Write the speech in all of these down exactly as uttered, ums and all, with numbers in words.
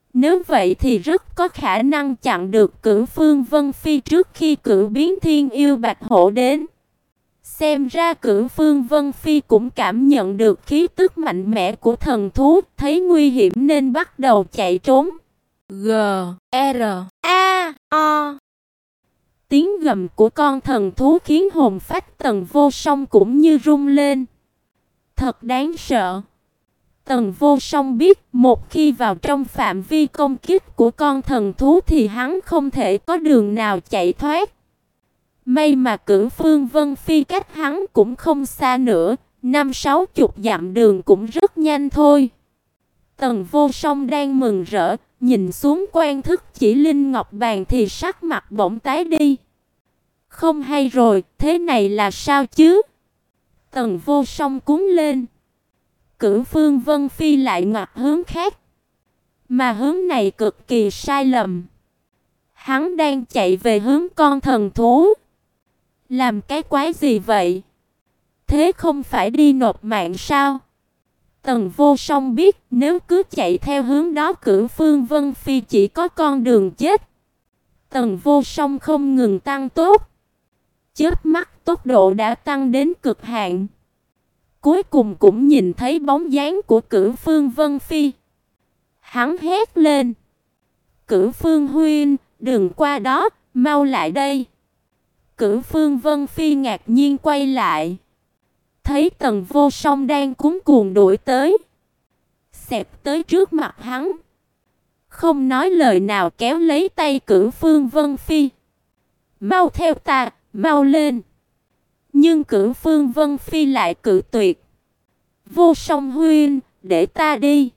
Nếu vậy thì rất có khả năng chặn được Cửu Phương Vân Phi trước khi Cửu Biến Thiên Yêu Bạch Hổ đến. Xem ra Cửu Phương Vân Phi cũng cảm nhận được khí tức mạnh mẽ của thần thú, thấy nguy hiểm nên bắt đầu chạy trốn. G, R, A, O. Tiếng gầm của con thần thú khiến hồn phách Tần Vô Song cũng như rung lên. Thật đáng sợ. Tần Vô Song biết một khi vào trong phạm vi công kích của con thần thú thì hắn không thể có đường nào chạy thoát. May mà Cửu Phương Vân Phi cách hắn cũng không xa nữa, năm sáu chục dặm đường cũng rất nhanh thôi. Tần Vô Song đang mừng rỡ, nhìn xuống quan thức chỉ linh ngọc bàn thì sắc mặt bỗng tái đi. Không hay rồi, thế này là sao chứ? Tần Vô Song cuống lên. Cửu Phương Vân Phi lại ngoặt hướng khác. Mà hướng này cực kỳ sai lầm. Hắn đang chạy về hướng con thần thú. Làm cái quái gì vậy? Thế không phải đi nộp mạng sao? Tần Vô Song biết nếu cứ chạy theo hướng đó Cửu Phương Vân Phi chỉ có con đường chết. Tần Vô Song không ngừng tăng tốc. Chớp mắt tốc độ đã tăng đến cực hạn. Cuối cùng cũng nhìn thấy bóng dáng của Cửu Phương Vân Phi. Hắn hét lên. Cửu Phương huynh, đừng qua đó, mau lại đây. Cửu Phương Vân Phi ngạc nhiên quay lại. Thấy Tần Vô Song đang cuống cuồng đuổi tới. Xẹp tới trước mặt hắn. Không nói lời nào kéo lấy tay Cửu Phương Vân Phi. Mau theo ta, mau lên. Nhưng Cửu Phương Vân Phi lại cự tuyệt. Vô Song huynh, để ta đi.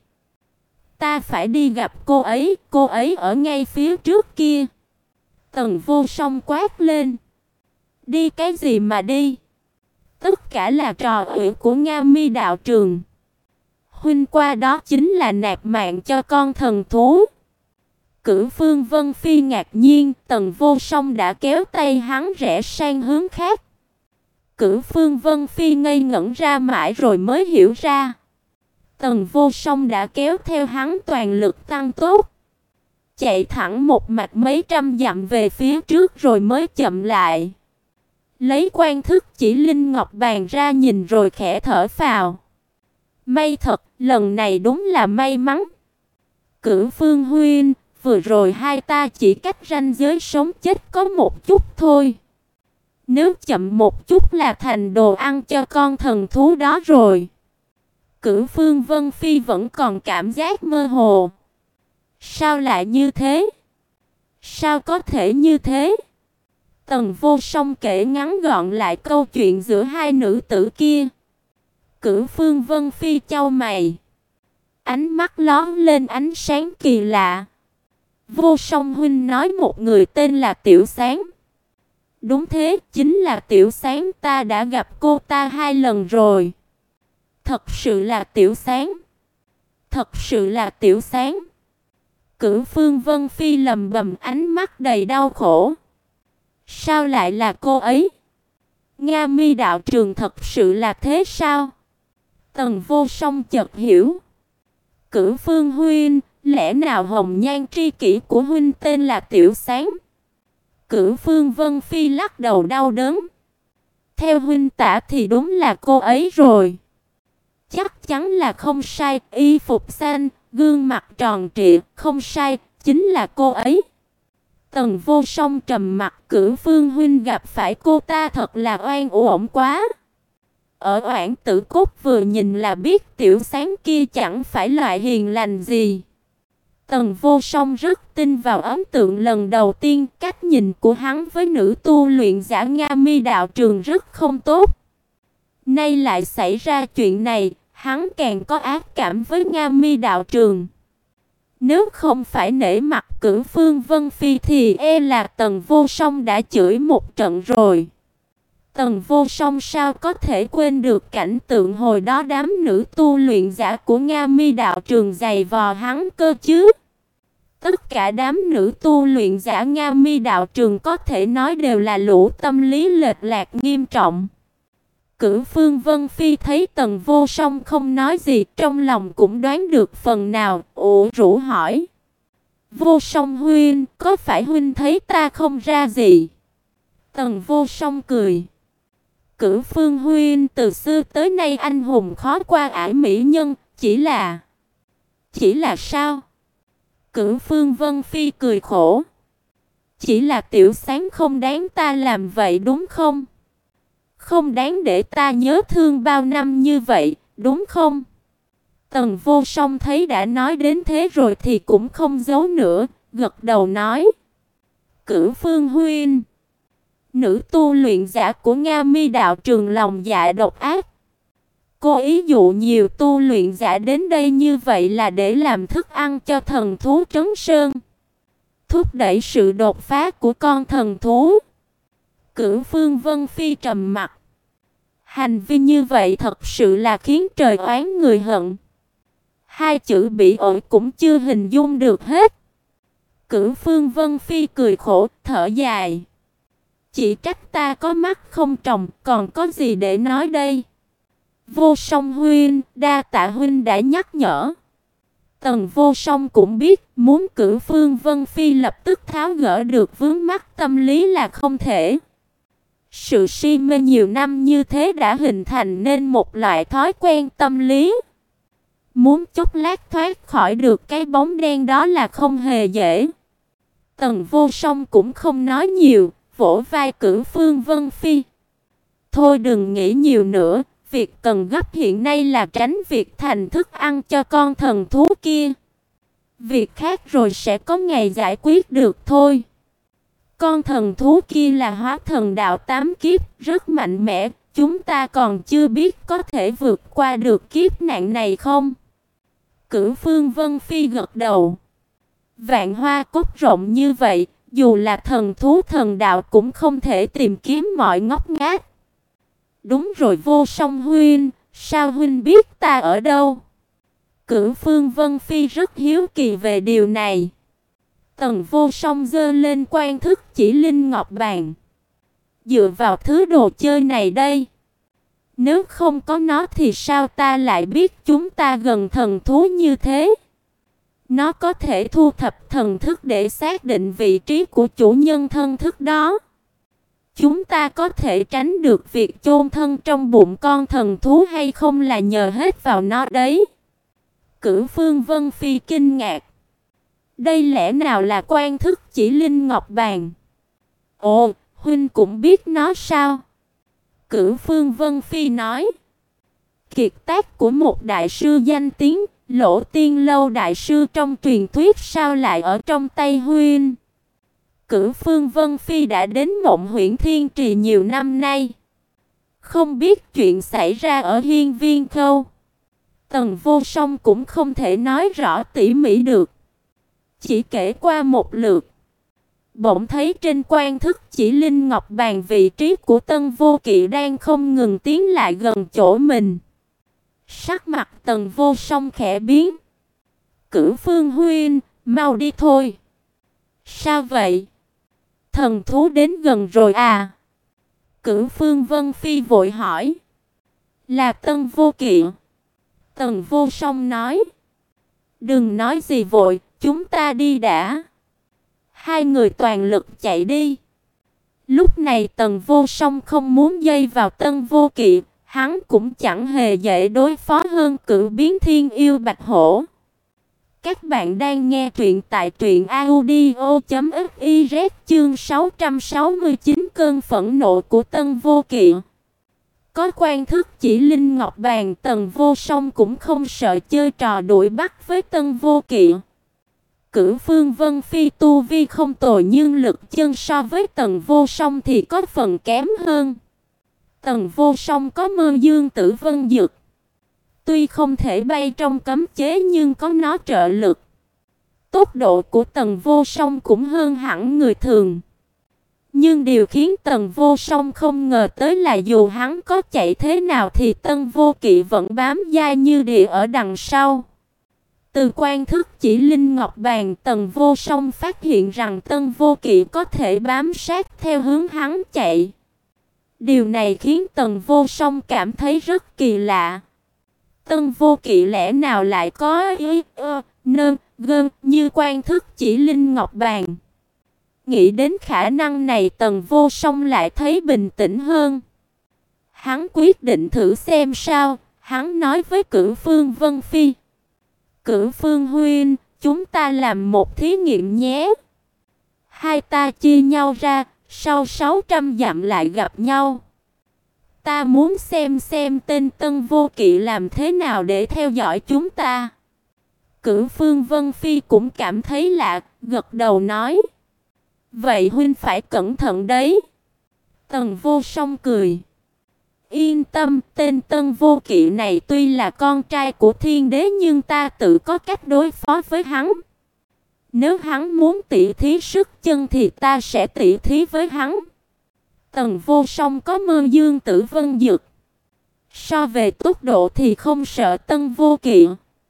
Ta phải đi gặp cô ấy, cô ấy ở ngay phía trước kia. Tần Vô Song quát lên. Đi cái gì mà đi? Tất cả là trò ủy của Nga Mi đạo trường. Huynh qua đó chính là nạp mạng cho con thần thú. Cửu Phương Vân Phi ngạc nhiên, Tần Vô Song đã kéo tay hắn rẽ sang hướng khác. Cửu Phương Vân Phi ngây ngẩn ra mãi rồi mới hiểu ra. Tần Vô Song đã kéo theo hắn toàn lực tăng tốc. Chạy thẳng một mạch mấy trăm dặm về phía trước rồi mới chậm lại. Lấy quan thức chỉ linh ngọc bàn ra nhìn rồi khẽ thở phào. May thật, lần này đúng là may mắn. Cửu Phương huynh, vừa rồi hai ta chỉ cách ranh giới sống chết có một chút thôi. Nếu chậm một chút là thành đồ ăn cho con thần thú đó rồi. Cửu Phương Vân Phi vẫn còn cảm giác mơ hồ. Sao lại như thế? Sao có thể như thế? Tần Vô Song kể ngắn gọn lại câu chuyện giữa hai nữ tử kia. Cửu Phương Vân Phi chau mày. Ánh mắt lóe lên ánh sáng kỳ lạ. Vô Song huynh nói một người tên là Tiểu Sáng. Đúng thế, chính là Tiểu Sáng, ta đã gặp cô ta hai lần rồi. Thật sự là Tiểu Sáng. Thật sự là Tiểu Sáng. Cửu Phương Vân Phi lầm bầm ánh mắt đầy đau khổ. Sao lại là cô ấy? Nga Mi đạo trường thật sự là thế sao? Tần Vô Song chợt hiểu. Cửu Phương huynh, lẽ nào hồng nhan tri kỷ của huynh tên là Tiểu Sáng? Cửu Phương Vân Phi lắc đầu đau đớn. Theo huynh tả thì đúng là cô ấy rồi. Chắc chắn là không sai, y phục xanh, gương mặt tròn trịa, không sai, chính là cô ấy. Tần Vô Song trầm mặt, Cửu Phương huynh gặp phải cô ta thật là oan uổng quá. Ở Oản Tử Cốt vừa nhìn là biết Tiểu Sáng kia chẳng phải loại hiền lành gì. Tần Vô Song rất tin vào ấn tượng lần đầu tiên, cách nhìn của hắn với nữ tu luyện giả Nga Mi đạo trường rất không tốt. Nay lại xảy ra chuyện này, hắn càng có ác cảm với Nga Mi đạo trường. Nếu không phải nể mặt Cửu Phương Vân Phi thì e là Tần Vô Song đã chửi một trận rồi. Tần Vô Song sao có thể quên được cảnh tượng hồi đó đám nữ tu luyện giả của Nga Mi đạo trường giày vò hắn cơ chứ? Tất cả đám nữ tu luyện giả Nga Mi đạo trường có thể nói đều là lũ tâm lý lệch lạc nghiêm trọng. Cửu Phương Vân Phi thấy Tần Vô Song không nói gì, trong lòng cũng đoán được phần nào, ủ rũ hỏi. Vô Song huynh, có phải huynh thấy ta không ra gì? Tần Vô Song cười. Cửu Phương huynh, từ xưa tới nay anh hùng khó qua ải mỹ nhân, chỉ là Chỉ là sao? Cửu Phương Vân Phi cười khổ. Chỉ là tiểu sáng không đáng ta làm vậy đúng không? Không đáng để ta nhớ thương bao năm như vậy, đúng không? Tần Vô Song thấy đã nói đến thế rồi thì cũng không giấu nữa, gật đầu nói. Cửu Phương huynh, nữ tu luyện giả của Nga Mi đạo trường lòng dạ độc ác. Cô ý dụ nhiều tu luyện giả đến đây như vậy là để làm thức ăn cho thần thú Trấn Sơn, thúc đẩy sự đột phá của con thần thú. Cửu Phương Vân Phi trầm mặt. Hành vi như vậy thật sự là khiến trời oán người hận. Hai chữ bị ổi cũng chưa hình dung được hết. Cửu Phương Vân Phi cười khổ, thở dài. Chỉ trách ta có mắt không tròng, còn có gì để nói đây? Vô Song huynh, đa tạ huynh đã nhắc nhở. Tần Vô Song cũng biết, muốn Cửu Phương Vân Phi lập tức tháo gỡ được vướng mắc tâm lý là không thể. Sự si mê nhiều năm như thế đã hình thành nên một loại thói quen tâm lý. Muốn chốc lát thoát khỏi được cái bóng đen đó là không hề dễ. Tần Vô Song cũng không nói nhiều, vỗ vai Cửu Phương Vân Phi. Thôi đừng nghĩ nhiều nữa, việc cần gấp hiện nay là tránh việc thành thức ăn cho con thần thú kia. Việc khác rồi sẽ có ngày giải quyết được thôi. Con thần thú kia là hóa thần đạo tám kiếp, rất mạnh mẽ, chúng ta còn chưa biết có thể vượt qua được kiếp nạn này không? Cửu Phương Vân Phi gật đầu. Vạn Hoa Cốc rộng như vậy, dù là thần thú thần đạo cũng không thể tìm kiếm mọi ngóc ngách. Đúng rồi Vô Song huynh, sao huynh biết ta ở đâu? Cửu Phương Vân Phi rất hiếu kỳ về điều này. Tần Vô Song giơ lên quan thức chỉ linh ngọc bàn. Dựa vào thứ đồ chơi này đây, nếu không có nó thì sao ta lại biết chúng ta gần thần thú như thế? Nó có thể thu thập thần thức để xác định vị trí của chủ nhân thân thức đó. Chúng ta có thể tránh được việc chôn thân trong bụng con thần thú hay không là nhờ hết vào nó đấy. Cửu Phương Vân Phi kinh ngạc. Đây lẽ nào là quan thức chỉ linh ngọc bàn? Ồ, huynh cũng biết nó sao? Cửu Phương Vân Phi nói. Kiệt tác của một đại sư danh tiếng, Lỗ Tiên Lâu đại sư trong truyền thuyết sao lại ở trong tay huynh? Cửu Phương Vân Phi đã đến Mộng Huyễn Thiên Trì nhiều năm nay, không biết chuyện xảy ra ở Hiên Viên Khâu. Tần Vô Song cũng không thể nói rõ tỉ mỉ được, chỉ kể qua một lượt. Bỗng thấy trên quan thức chỉ linh ngọc bàn vị trí của Tân Vô Kỵ đang không ngừng tiến lại gần chỗ mình. Sắc mặt Tần Vô Song khẽ biến. Cửu Phương huynh, mau đi thôi. Sao vậy? Thần thú đến gần rồi à? Cửu Phương Vân Phi vội hỏi. Là Tân Vô Kỵ. Tần Vô Song nói. Đừng nói gì vội, chúng ta đi đã. Hai người toàn lực chạy đi. Lúc này Tần Vô Song không muốn dây vào Tân Vô Kỵ, hắn cũng chẳng hề dễ đối phó hơn Cửu Biến Thiên Yêu Bạch Hổ. Các bạn đang nghe truyện tại truyện audio chấm fiz chương sáu trăm sáu mươi chín cơn phẫn nộ của Tân Vô Kỵ. Có quan thức chỉ linh ngọc bàn, Tần Vô Song cũng không sợ chơi trò đuổi bắt với Tân Vô Kỵ. Cửu Phương Vân Phi tu vi không tồi nhưng lực chân so với Tần Vô Song thì có phần kém hơn. Tần Vô Song có Mơ Dương Tử Vân Dực, tuy không thể bay trong cấm chế nhưng có nó trợ lực. Tốc độ của Tần Vô Song cũng hơn hẳn người thường. Nhưng điều khiến Tần Vô Song không ngờ tới là dù hắn có chạy thế nào thì Tân Vô Kỵ vẫn bám dai như địa ở đằng sau. Từ quan thức chỉ linh ngọc bàn, Tần Vô Song phát hiện rằng Tân Vô Kỵ có thể bám sát theo hướng hắn chạy. Điều này khiến Tần Vô Song cảm thấy rất kỳ lạ. Tân Vô Kỵ lẽ nào lại có ý ơ, nơ, Gơn như quan thức chỉ linh ngọc bàn. Nghĩ đến khả năng này, Tần Vô Song lại thấy bình tĩnh hơn. Hắn quyết định thử xem sao. Hắn nói với Cửu Phương Vân Phi: Cửu Phương huynh, chúng ta làm một thí nghiệm nhé. Hai ta chia nhau ra, sau sáu trăm dặm lại gặp nhau. Ta muốn xem xem tên Tân Vô Kỵ làm thế nào để theo dõi chúng ta. Cửu Phương Vân Phi cũng cảm thấy lạ, gật đầu nói: Vậy huynh phải cẩn thận đấy. Tần Vô Song cười: Yên tâm, tên Tân Vô Kỵ này tuy là con trai của thiên đế nhưng ta tự có cách đối phó với hắn. Nếu hắn muốn tỉ thí sức chân thì ta sẽ tỉ thí với hắn. Tần Vô Song có Mơ Dương Tử Vân Dực. So về tốc độ thì không sợ Tân Vô Kỵ.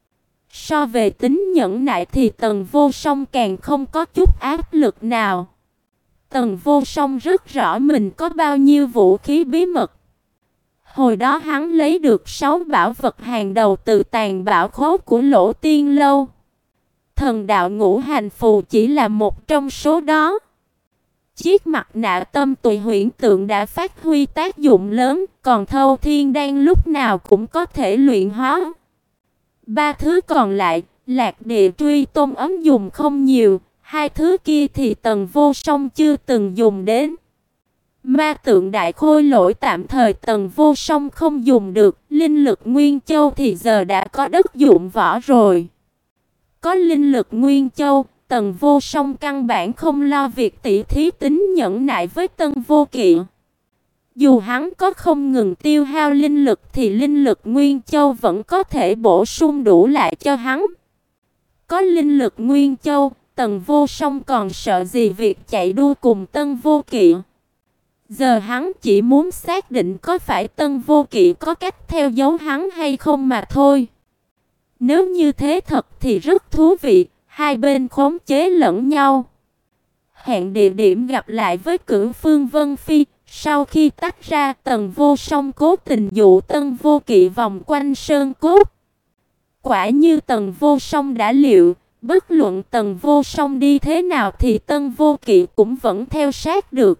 So về tính nhẫn nại thì Tần Vô Song càng không có chút áp lực nào. Tần Vô Song rất rõ mình có bao nhiêu vũ khí bí mật. Hồi đó hắn lấy được sáu bảo vật hàng đầu từ tàn bảo khố của Lỗ Tiên Lâu. Thần đạo ngũ hành phù chỉ là một trong số đó. Chiếc mặt nạ tâm tùy huyễn tượng đã phát huy tác dụng lớn, còn Thâu Thiên Đan lúc nào cũng có thể luyện hóa. Ba thứ còn lại, Lạc Địa Truy Tôn ấm dùng không nhiều, hai thứ kia thì Tần Vô Song chưa từng dùng đến. Ma tượng đại khôi lỗi tạm thời Tần Vô Song không dùng được, linh lực Nguyên Châu thì giờ đã có đất dụng võ rồi. Có linh lực Nguyên Châu, Tần Vô Song căn bản không lo việc tỉ thí tính nhẫn nại với Tân Vô Kỵ. Dù hắn có không ngừng tiêu hao linh lực thì linh lực Nguyên Châu vẫn có thể bổ sung đủ lại cho hắn. Có linh lực Nguyên Châu, Tần Vô Song còn sợ gì việc chạy đua cùng Tân Vô Kỵ. Giờ hắn chỉ muốn xác định có phải Tân Vô Kỵ có cách theo dấu hắn hay không mà thôi. Nếu như thế thật thì rất thú vị, hai bên khống chế lẫn nhau. Hẹn địa điểm gặp lại với Cửu Phương Vân Phi. Sau khi tách ra, Tần Vô Song cố tình dụ Tân Vô Kỵ vòng quanh sơn cốt. Quả như Tần Vô Song đã liệu, bất luận Tần Vô Song đi thế nào thì Tân Vô Kỵ cũng vẫn theo sát được.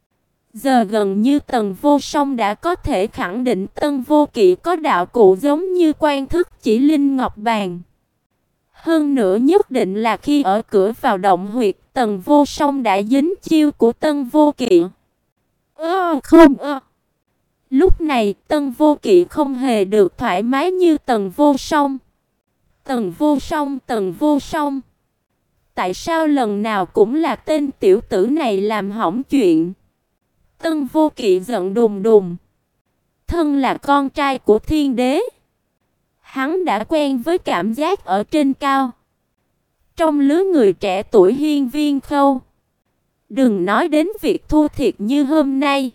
Giờ gần như Tần Vô Song đã có thể khẳng định Tân Vô Kỵ có đạo cụ giống như quan thức chỉ linh ngọc bàn. Hơn nữa nhất định là khi ở cửa vào động huyệt, Tần Vô Song đã dính chiêu của Tân Vô Kỵ. Ơ không ơ. Lúc này Tân Vô Kỵ không hề được thoải mái như Tần Vô Song. Tần Vô Song, Tần Vô Song. Tại sao lần nào cũng là tên tiểu tử này làm hỏng chuyện? Tân Vô Kỵ giận đùng đùng. Thân là con trai của thiên đế, hắn đã quen với cảm giác ở trên cao. Trong lứa người trẻ tuổi hiên viên khâu, đừng nói đến việc thua thiệt như hôm nay.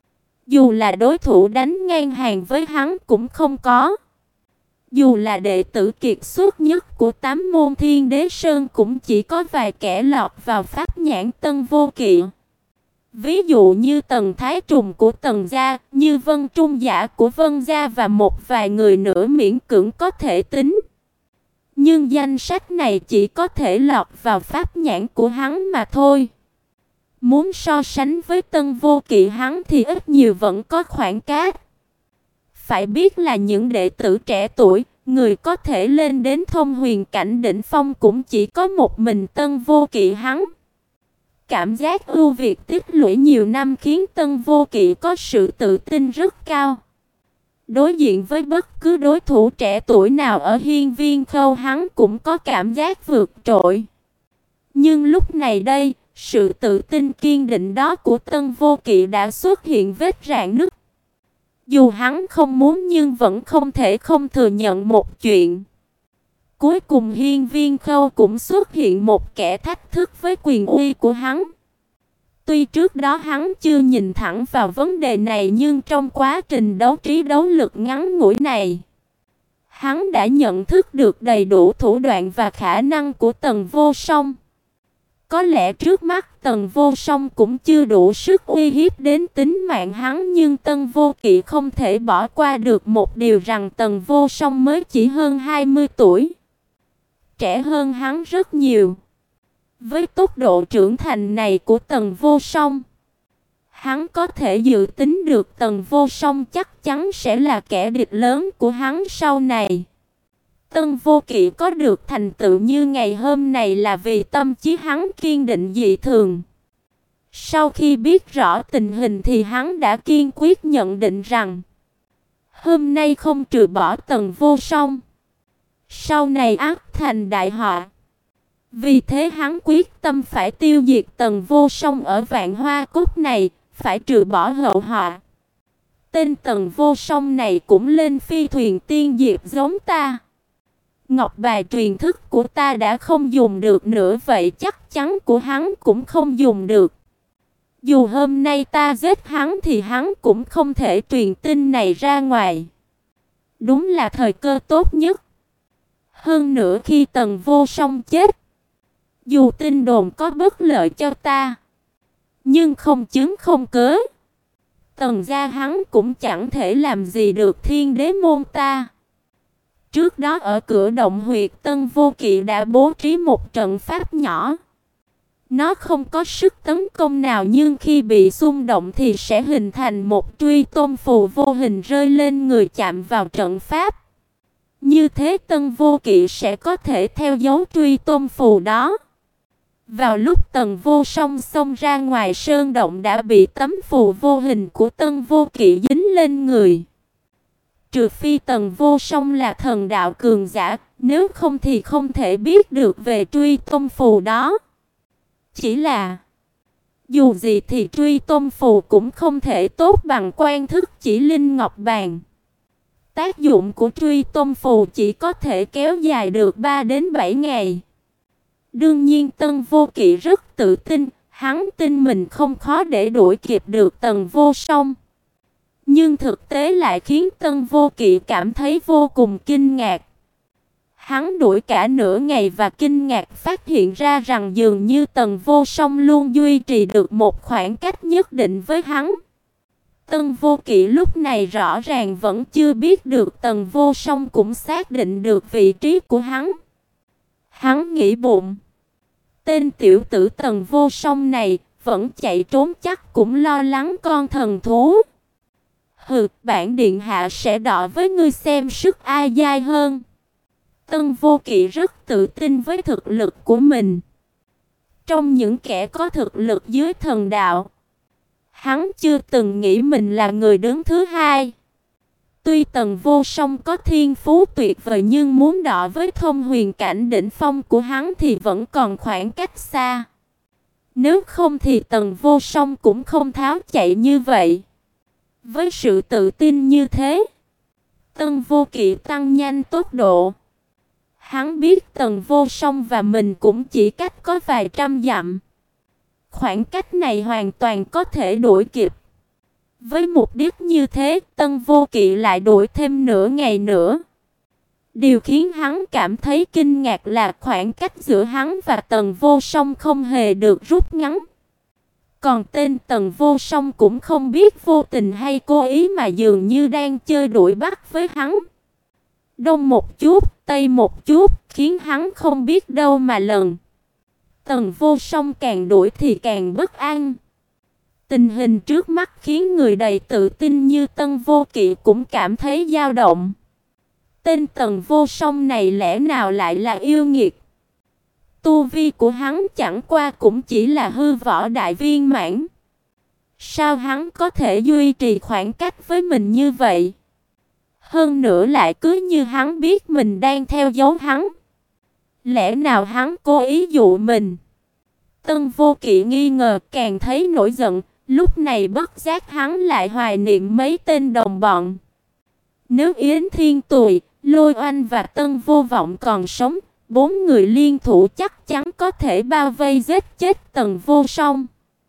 Dù là đối thủ đánh ngang hàng với hắn cũng không có. Dù là đệ tử kiệt xuất nhất của tám môn thiên đế sơn cũng chỉ có vài kẻ lọt vào pháp nhãn Tân Vô Kỵ. Ví dụ như Tần Thái Trùng của Tần gia, như Vân Trung Giả của Vân gia và một vài người nữa miễn cưỡng có thể tính. Nhưng danh sách này chỉ có thể lọt vào pháp nhãn của hắn mà thôi. Muốn so sánh với Tân Vô Kỵ hắn thì ít nhiều vẫn có khoảng cách. Phải biết là những đệ tử trẻ tuổi, người có thể lên đến thông huyền cảnh đỉnh phong cũng chỉ có một mình Tân Vô Kỵ hắn. Cảm giác ưu việt tích lũy nhiều năm khiến Tân Vô Kỵ có sự tự tin rất cao. Đối diện với bất cứ đối thủ trẻ tuổi nào ở hiên viên khâu hắn cũng có cảm giác vượt trội. Nhưng lúc này đây, sự tự tin kiên định đó của Tân Vô Kỵ đã xuất hiện vết rạn nứt. Dù hắn không muốn nhưng vẫn không thể không thừa nhận một chuyện. Cuối cùng hiên viên khâu cũng xuất hiện một kẻ thách thức với quyền uy của hắn. Tuy trước đó hắn chưa nhìn thẳng vào vấn đề này nhưng trong quá trình đấu trí đấu lực ngắn ngủi này, hắn đã nhận thức được đầy đủ thủ đoạn và khả năng của Tần Vô Song. Có lẽ trước mắt Tần Vô Song cũng chưa đủ sức uy hiếp đến tính mạng hắn, nhưng Tân Vô Kỵ không thể bỏ qua được một điều rằng Tần Vô Song mới chỉ hơn hai mươi tuổi. trẻ hơn hắn rất nhiều. Với tốc độ trưởng thành này của Tần Vô Song, hắn có thể dự tính được Tần Vô Song chắc chắn sẽ là kẻ địch lớn của hắn sau này. Tân Vô Kỵ có được thành tựu như ngày hôm này là vì tâm trí hắn kiên định dị thường. Sau khi biết rõ tình hình thì hắn đã kiên quyết nhận định rằng hôm nay không trừ bỏ Tần Vô Song, sau này ắt thành đại họa. Vì thế hắn quyết tâm phải tiêu diệt Tần Vô Song ở Vạn Hoa Cốt này, phải trừ bỏ hậu họa. Tên Tần Vô Song này cũng lên phi thuyền tiên diệp giống ta. Ngọc bài truyền thức của ta đã không dùng được nữa, vậy chắc chắn của hắn cũng không dùng được. Dù hôm nay ta giết hắn thì hắn cũng không thể truyền tin này ra ngoài. Đúng là thời cơ tốt nhất. Hơn nữa khi Tần Vô Song chết, dù tin đồn có bất lợi cho ta, nhưng không chứng không cớ, Tần gia hắn cũng chẳng thể làm gì được Thiên Đế môn ta. Trước đó ở cửa động huyệt Tân Vô Kỵ đã bố trí một trận pháp nhỏ. Nó không có sức tấn công nào, nhưng khi bị xung động thì sẽ hình thành một truy tôn phù vô hình rơi lên người chạm vào trận pháp. Như thế Tân Vô Kỵ sẽ có thể theo dấu truy tôn phù đó. Vào lúc Tần Vô Song xông ra ngoài sơn động đã bị tấm phù vô hình của Tân Vô Kỵ dính lên người. Trừ phi Tần Vô Song là thần đạo cường giả, nếu không thì không thể biết được về truy tôn phù đó. Chỉ là dù gì thì truy tôn phù cũng không thể tốt bằng quan thức chỉ linh ngọc bàn. Tác dụng của truy tôn phù chỉ có thể kéo dài được ba đến bảy ngày. Đương nhiên Tân Vô Kỵ rất tự tin, hắn tin mình không khó để đuổi kịp được Tần Vô Song. Nhưng thực tế lại khiến Tân Vô Kỵ cảm thấy vô cùng kinh ngạc. Hắn đuổi cả nửa ngày và kinh ngạc phát hiện ra rằng dường như Tần Vô Song luôn duy trì được một khoảng cách nhất định với hắn. Tân Vô Kỵ lúc này rõ ràng vẫn chưa biết được Tần Vô Song cũng xác định được vị trí của hắn. Hắn nghĩ bụng, tên tiểu tử Tần Vô Song này vẫn chạy trốn chắc cũng lo lắng con thần thú. Hừ, bản điện hạ sẽ đọ với ngươi xem sức ai dai hơn. Tân Vô Kỵ rất tự tin với thực lực của mình. Trong những kẻ có thực lực dưới thần đạo, hắn chưa từng nghĩ mình là người đứng thứ hai. Tuy Tần Vô Song có thiên phú tuyệt vời nhưng muốn đọ với thông huyền cảnh đỉnh phong của hắn thì vẫn còn khoảng cách xa. Nếu không thì Tần Vô Song cũng không tháo chạy như vậy. Với sự tự tin như thế, Tân Vô Kỵ tăng nhanh tốc độ. Hắn biết Tần Vô Song và mình cũng chỉ cách có vài trăm dặm. Khoảng cách này hoàn toàn có thể đuổi kịp. Với mục đích như thế, Tân Vô Kỵ lại đuổi thêm nửa ngày nữa. Điều khiến hắn cảm thấy kinh ngạc là khoảng cách giữa hắn và Tần Vô Song không hề được rút ngắn. Còn tên Tần Vô Song cũng không biết vô tình hay cố ý mà dường như đang chơi đuổi bắt với hắn. Đông một chút, tây một chút, khiến hắn không biết đâu mà lần. Tần Vô Song càng đuổi thì càng bất an. Tình hình trước mắt khiến người đầy tự tin như Tân Vô Kỵ cũng cảm thấy dao động. Tên Tần Vô Song này lẽ nào lại là yêu nghiệt? Tu vi của hắn chẳng qua cũng chỉ là hư võ đại viên mãn. Sao hắn có thể duy trì khoảng cách với mình như vậy? Hơn nữa lại cứ như hắn biết mình đang theo dấu hắn. Lẽ nào hắn cố ý dụ mình? Tân Vô Kỵ nghi ngờ càng thấy nổi giận. Lúc này bất giác hắn lại hoài niệm mấy tên đồng bọn. Nếu Yến Thiên Tùy, Lôi Oanh và Tân Vô Vọng còn sống, bốn người liên thủ chắc chắn có thể bao vây giết chết Tần Vô Song.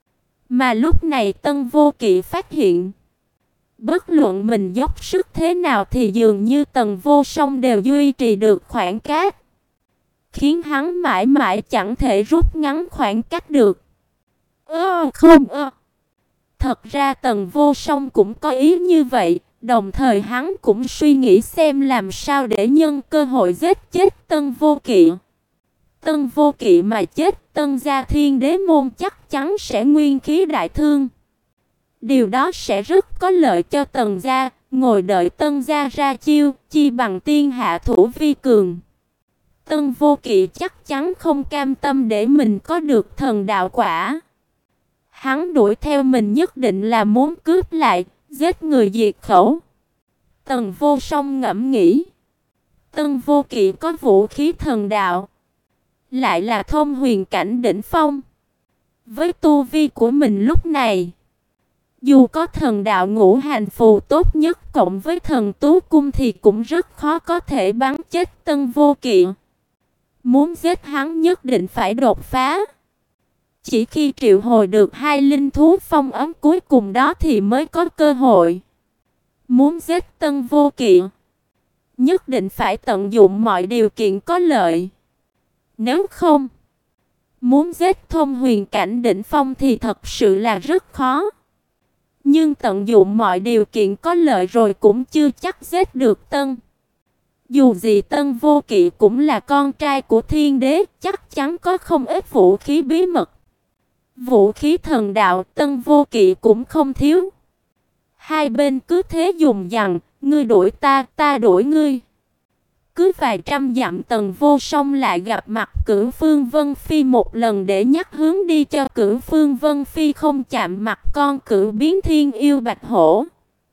Mà lúc này Tân Vô Kỵ phát hiện, bất luận mình dốc sức thế nào thì dường như Tần Vô Song đều duy trì được khoảng cách, khiến hắn mãi mãi chẳng thể rút ngắn khoảng cách được. Ơ không ơ. Thật ra Tần Vô Song cũng có ý như vậy, đồng thời hắn cũng suy nghĩ xem làm sao để nhân cơ hội giết chết Tân Vô Kỵ. Tân Vô Kỵ mà chết, Tân gia Thiên Đế môn chắc chắn sẽ nguyên khí đại thương. Điều đó sẽ rất có lợi cho Tần gia, ngồi đợi Tân gia ra chiêu, chi bằng tiên hạ thủ vi cường. Tân Vô Kỵ chắc chắn không cam tâm để mình có được thần đạo quả. Hắn đuổi theo mình nhất định là muốn cướp lại, giết người diệt khẩu. Tần Vô Song ngẫm nghĩ, Tân Vô Kỵ có vũ khí thần đạo, lại là thông huyền cảnh đỉnh phong. Với tu vi của mình lúc này, dù có thần đạo ngũ hành phù tốt nhất cộng với thần tú cung thì cũng rất khó có thể bắn chết Tân Vô Kỵ. Muốn giết hắn nhất định phải đột phá. Chỉ khi triệu hồi được hai linh thú phong ấn cuối cùng đó thì mới có cơ hội. Muốn giết Tân Vô Kỵ, nhất định phải tận dụng mọi điều kiện có lợi. Nếu không, muốn giết thông huyền cảnh đỉnh phong thì thật sự là rất khó. Nhưng tận dụng mọi điều kiện có lợi rồi cũng chưa chắc giết được Tân. Dù gì Tân Vô Kỵ cũng là con trai của Thiên Đế, chắc chắn có không ít vũ khí bí mật. Vũ khí thần đạo Tân Vô Kỵ cũng không thiếu. Hai bên cứ thế dùng dằng, ngươi đuổi ta, ta đuổi ngươi. Cứ vài trăm dặm Tần Vô Song lại gặp mặt Cửu Phương Vân Phi một lần để nhắc hướng đi cho Cửu Phương Vân Phi không chạm mặt con Cửu Biến Thiên Yêu Bạch Hổ.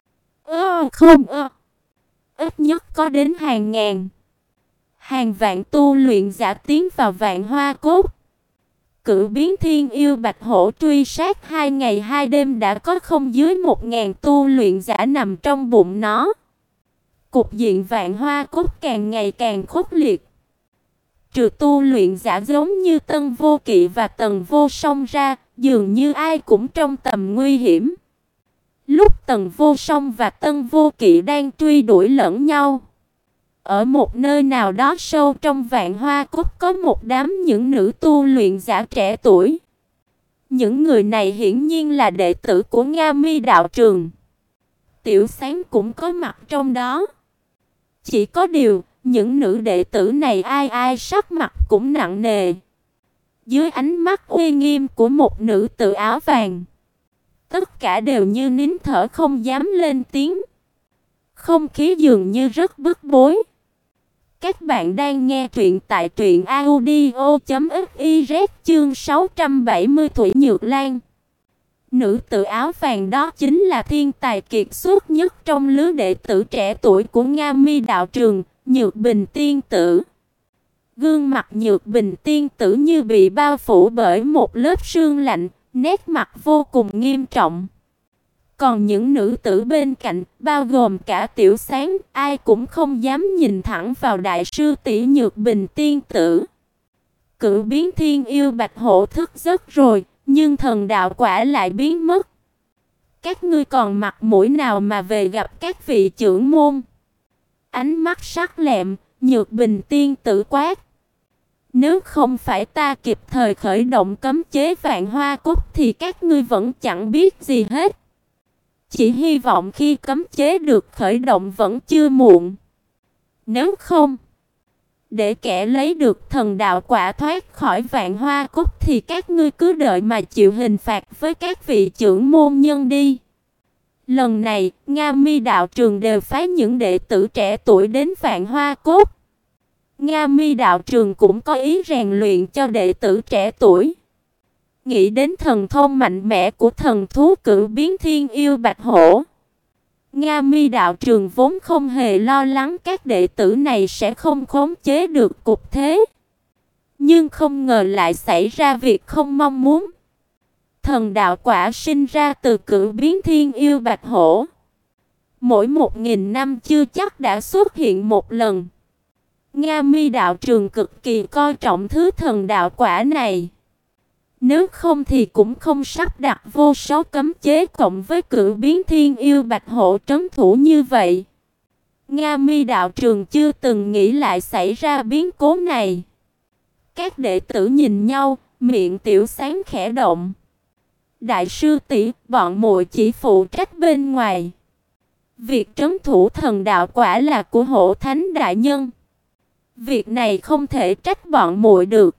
Ơ không ơ. Ít nhất có đến hàng ngàn, hàng vạn tu luyện giả tiến vào Vạn Hoa Cốt. Cửu Biến Thiên Yêu Bạch Hổ truy sát hai ngày hai đêm đã có không dưới một ngàn tu luyện giả nằm trong bụng nó. Cục diện Vạn Hoa Cốt càng ngày càng khốc liệt. Trừ tu luyện giả giống như Tân Vô Kỵ và Tần Vô Song ra, dường như ai cũng trong tầm nguy hiểm. Lúc Tần Vô Song và Tân Vô Kỵ đang truy đuổi lẫn nhau, ở một nơi nào đó sâu trong Vạn Hoa Cốt có một đám những nữ tu luyện giả trẻ tuổi. Những người này hiển nhiên là đệ tử của Nga Mi đạo trường. Tiểu Sáng cũng có mặt trong đó. Chỉ có điều, những nữ đệ tử này ai ai sắc mặt cũng nặng nề. Dưới ánh mắt uy nghiêm của một nữ tử áo vàng, tất cả đều như nín thở không dám lên tiếng. Không khí dường như rất bức bối. Các bạn đang nghe truyện tại truyện audio chấm fiz chương sáu trăm bảy mươi Thủy Nhược Lan. Nữ tử áo vàng đó chính là thiên tài kiệt xuất nhất trong lứa đệ tử trẻ tuổi của Nga Mi đạo trường, Nhược Bình tiên tử. Gương mặt Nhược Bình tiên tử như bị bao phủ bởi một lớp sương lạnh, nét mặt vô cùng nghiêm trọng. Còn những nữ tử bên cạnh, bao gồm cả Tiểu Sáng, ai cũng không dám nhìn thẳng vào đại sư tỷ Nhược Bình tiên tử. Cửu Biến Thiên Yêu Bạch Hổ thức giấc rồi, nhưng thần đạo quả lại biến mất. Các ngươi còn mặt mũi nào mà về gặp các vị trưởng môn? Ánh mắt sắc lẹm, Nhược Bình tiên tử quát. Nếu không phải ta kịp thời khởi động cấm chế Vạn Hoa Cốt thì các ngươi vẫn chẳng biết gì hết. Chỉ hy vọng khi cấm chế được khởi động vẫn chưa muộn. Nếu không, để kẻ lấy được thần đạo quả thoát khỏi Vạn Hoa Cốt thì các ngươi cứ đợi mà chịu hình phạt với các vị trưởng môn nhân đi. Lần này, Nga Mi đạo trường đều phái những đệ tử trẻ tuổi đến Vạn Hoa Cốt. Nga Mi đạo trường cũng có ý rèn luyện cho đệ tử trẻ tuổi. Nghĩ đến thần thông mạnh mẽ của thần thú Cửu Biến Thiên Yêu Bạch Hổ, Nga Mi đạo trường vốn không hề lo lắng các đệ tử này sẽ không khống chế được cục thế. Nhưng không ngờ lại xảy ra việc không mong muốn. Thần đạo quả sinh ra từ Cửu Biến Thiên Yêu Bạch Hổ. Mỗi một nghìn năm chưa chắc đã xuất hiện một lần. Nga Mi đạo trường cực kỳ coi trọng thứ thần đạo quả này. Nếu không thì cũng không sắp đặt vô số cấm chế cộng với Cửu Biến Thiên Yêu Bạch Hổ trấn thủ như vậy. Nga Mi đạo trường chưa từng nghĩ lại xảy ra biến cố này. Các đệ tử nhìn nhau, miệng Tiểu Sáng khẽ động. Đại sư tỷ, bọn muội chỉ phụ trách bên ngoài. Việc trấn thủ thần đạo quả là của Hổ Thánh đại nhân. Việc này không thể trách bọn muội được.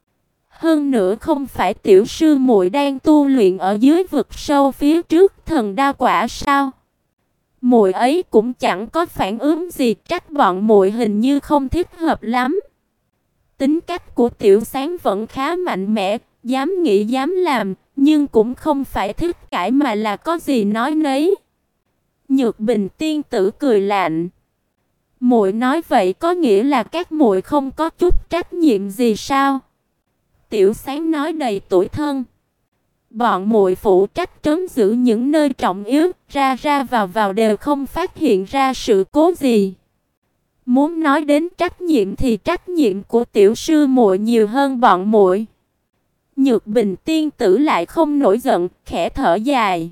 Hơn nữa không phải tiểu sư muội đang tu luyện ở dưới vực sâu phía trước thần đa quả sao? Muội ấy cũng chẳng có phản ứng gì, trách bọn muội hình như không thích hợp lắm. Tính cách của Tiểu Sáng vẫn khá mạnh mẽ, dám nghĩ dám làm, nhưng cũng không phải thích cãi mà là có gì nói nấy. Nhược Bình tiên tử cười lạnh. Muội nói vậy có nghĩa là các muội không có chút trách nhiệm gì sao? Tiểu Sáng nói đầy tủi thân. Bọn muội phụ trách trấn giữ những nơi trọng yếu, ra ra vào vào đều không phát hiện ra sự cố gì. Muốn nói đến trách nhiệm thì trách nhiệm của tiểu sư muội nhiều hơn bọn muội. Nhược Bình tiên tử lại không nổi giận, khẽ thở dài.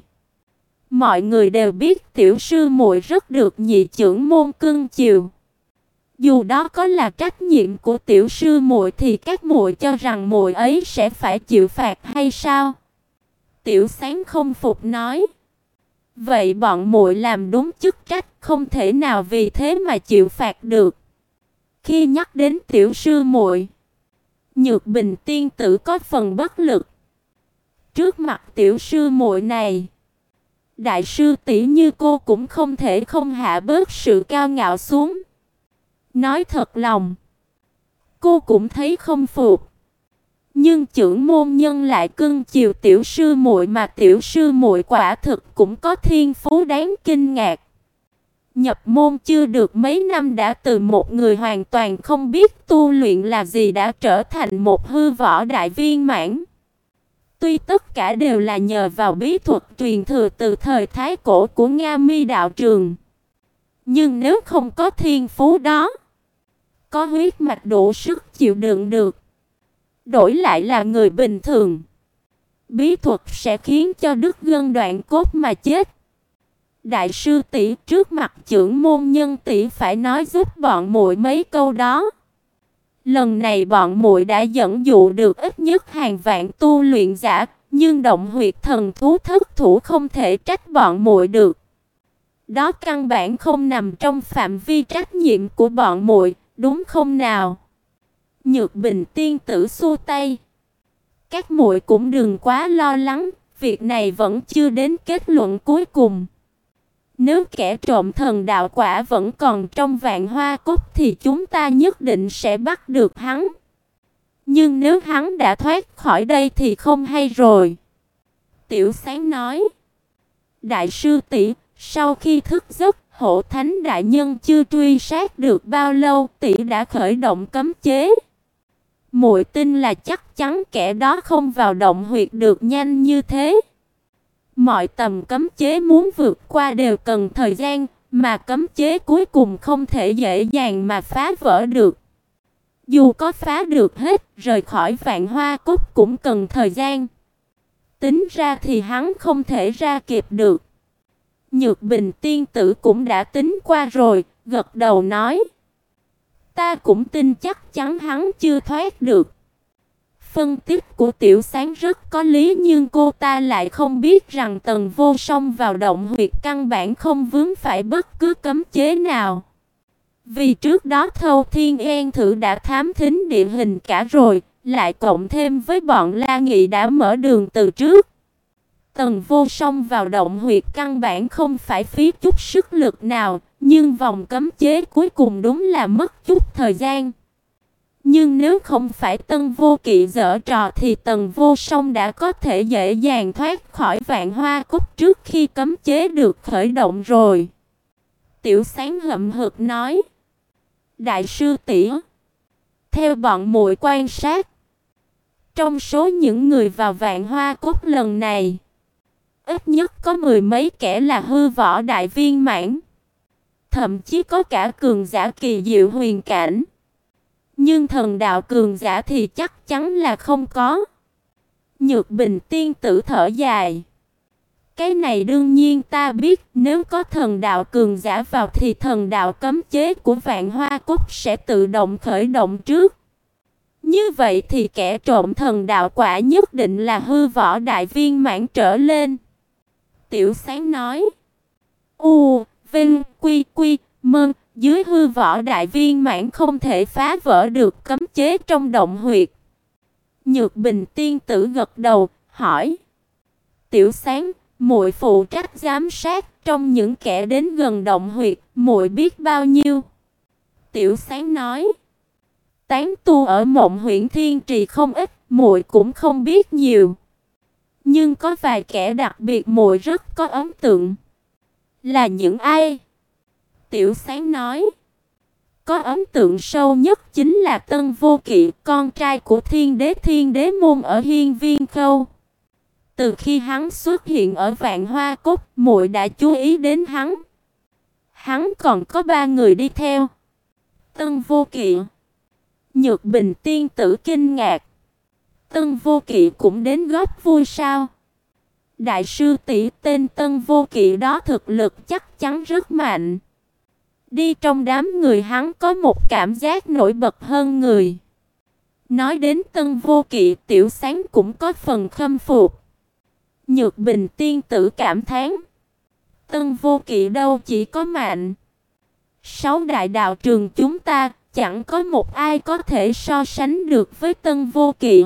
Mọi người đều biết tiểu sư muội rất được nhị trưởng môn cưng chiều. Dù đó có là trách nhiệm của tiểu sư muội thì các muội cho rằng muội ấy sẽ phải chịu phạt hay sao? Tiểu Sáng không phục nói. Vậy bọn muội làm đúng chức trách, không thể nào vì thế mà chịu phạt được. Khi nhắc đến tiểu sư muội, Nhược Bình tiên tử có phần bất lực. Trước mặt tiểu sư muội này, đại sư tỷ như cô cũng không thể không hạ bớt sự cao ngạo xuống. Nói thật lòng, cô cũng thấy không phục. Nhưng trưởng môn nhân lại cưng chiều tiểu sư muội mà tiểu sư muội quả thực cũng có thiên phú đáng kinh ngạc. Nhập môn chưa được mấy năm đã từ một người hoàn toàn không biết tu luyện là gì đã trở thành một hư võ đại viên mãn. Tuy tất cả đều là nhờ vào bí thuật truyền thừa từ thời thái cổ của Nga Mi đạo trường, nhưng nếu không có thiên phú đó, có huyết mạch đủ sức chịu đựng được, đổi lại là người bình thường, bí thuật sẽ khiến cho đứt gân đoạn cốt mà chết. Đại sư tỷ, trước mặt trưởng môn nhân tỷ phải nói giúp bọn muội mấy câu đó. Lần này bọn muội đã dẫn dụ được ít nhất hàng vạn tu luyện giả, nhưng động huyệt thần thú thất thủ không thể trách bọn muội được. Đó căn bản không nằm trong phạm vi trách nhiệm của bọn muội, đúng không nào? Nhược Bình tiên tử xua tay. Các muội cũng đừng quá lo lắng, việc này vẫn chưa đến kết luận cuối cùng. Nếu kẻ trộm thần đạo quả vẫn còn trong vạn hoa cốt thì chúng ta nhất định sẽ bắt được hắn. Nhưng nếu hắn đã thoát khỏi đây thì không hay rồi. Tiểu Sáng nói. Đại sư tỷ, sau khi thức giấc, Hổ Thánh đại nhân chưa truy sát được bao lâu, tỷ đã khởi động cấm chế. Muội tin là chắc chắn kẻ đó không vào động huyệt được nhanh như thế. Mọi tầm cấm chế muốn vượt qua đều cần thời gian, mà cấm chế cuối cùng không thể dễ dàng mà phá vỡ được. Dù có phá được hết, rời khỏi vạn hoa cốt cũng cần thời gian. Tính ra thì hắn không thể ra kịp được. Nhược Bình tiên tử cũng đã tính qua rồi, gật đầu nói. Ta cũng tin chắc chắn hắn chưa thoát được. Phân tích của Tiểu Sáng rất có lý, nhưng cô ta lại không biết rằng Tần Vô Song vào động huyệt căn bản không vướng phải bất cứ cấm chế nào. Vì trước đó Thâu Thiên An thử đã thám thính địa hình cả rồi, lại cộng thêm với bọn La Nghị đã mở đường từ trước. Tần Vô Song vào động huyệt căn bản không phải phí chút sức lực nào, nhưng vòng cấm chế cuối cùng đúng là mất chút thời gian. Nhưng nếu không phải Tân Vô Kỵ giở trò thì Tần Vô Song đã có thể dễ dàng thoát khỏi vạn hoa cốt trước khi cấm chế được khởi động rồi. Tiểu Sáng hậm hực nói. Đại sư tỷ, theo bọn muội quan sát, trong số những người vào vạn hoa cốt lần này, ít nhất có mười mấy kẻ là hư võ đại viên mãn. Thậm chí có cả cường giả kỳ diệu huyền cảnh. Nhưng thần đạo cường giả thì chắc chắn là không có. Nhược Bình tiên tử thở dài. Cái này đương nhiên ta biết, nếu có thần đạo cường giả vào thì thần đạo cấm chế của vạn hoa cốt sẽ tự động khởi động trước. Như vậy thì kẻ trộm thần đạo quả nhất định là hư võ đại viên mãn trở lên. Tiểu Sáng nói. U, Vinh, Quy, Quy, Mơ, dưới hư võ đại viên mãn không thể phá vỡ được cấm chế trong động huyệt. Nhược Bình tiên tử gật đầu, hỏi: "Tiểu Sáng, muội phụ trách giám sát, trong những kẻ đến gần động huyệt, muội biết bao nhiêu?" Tiểu Sáng nói: "Tán tu ở Mộng Huyễn Thiên Trì không ít, muội cũng không biết nhiều. Nhưng có vài kẻ đặc biệt muội rất có ấn tượng." "Là những ai?" Tiểu Sáng nói: "Có ấn tượng sâu nhất chính là Tân Vô Kỵ, con trai của Thiên Đế Thiên Đế môn ở Hiên Viên Khâu. Từ khi hắn xuất hiện ở Vạn Hoa Cốt, muội đã chú ý đến hắn. Hắn còn có ba người đi theo." Tân Vô Kỵ. Nhược Bình tiên tử kinh ngạc. Tân Vô Kỵ cũng đến góp vui sao? Đại sư tỷ, tên Tân Vô Kỵ đó thực lực chắc chắn rất mạnh. Đi trong đám người hắn có một cảm giác nổi bật hơn người. Nói đến Tân Vô Kỵ, Tiểu Sáng cũng có phần khâm phục. Nhược Bình tiên tử cảm thán: Tân Vô Kỵ đâu chỉ có mạnh. Sáu đại đạo trường chúng ta chẳng có một ai có thể so sánh được với Tân Vô Kỵ.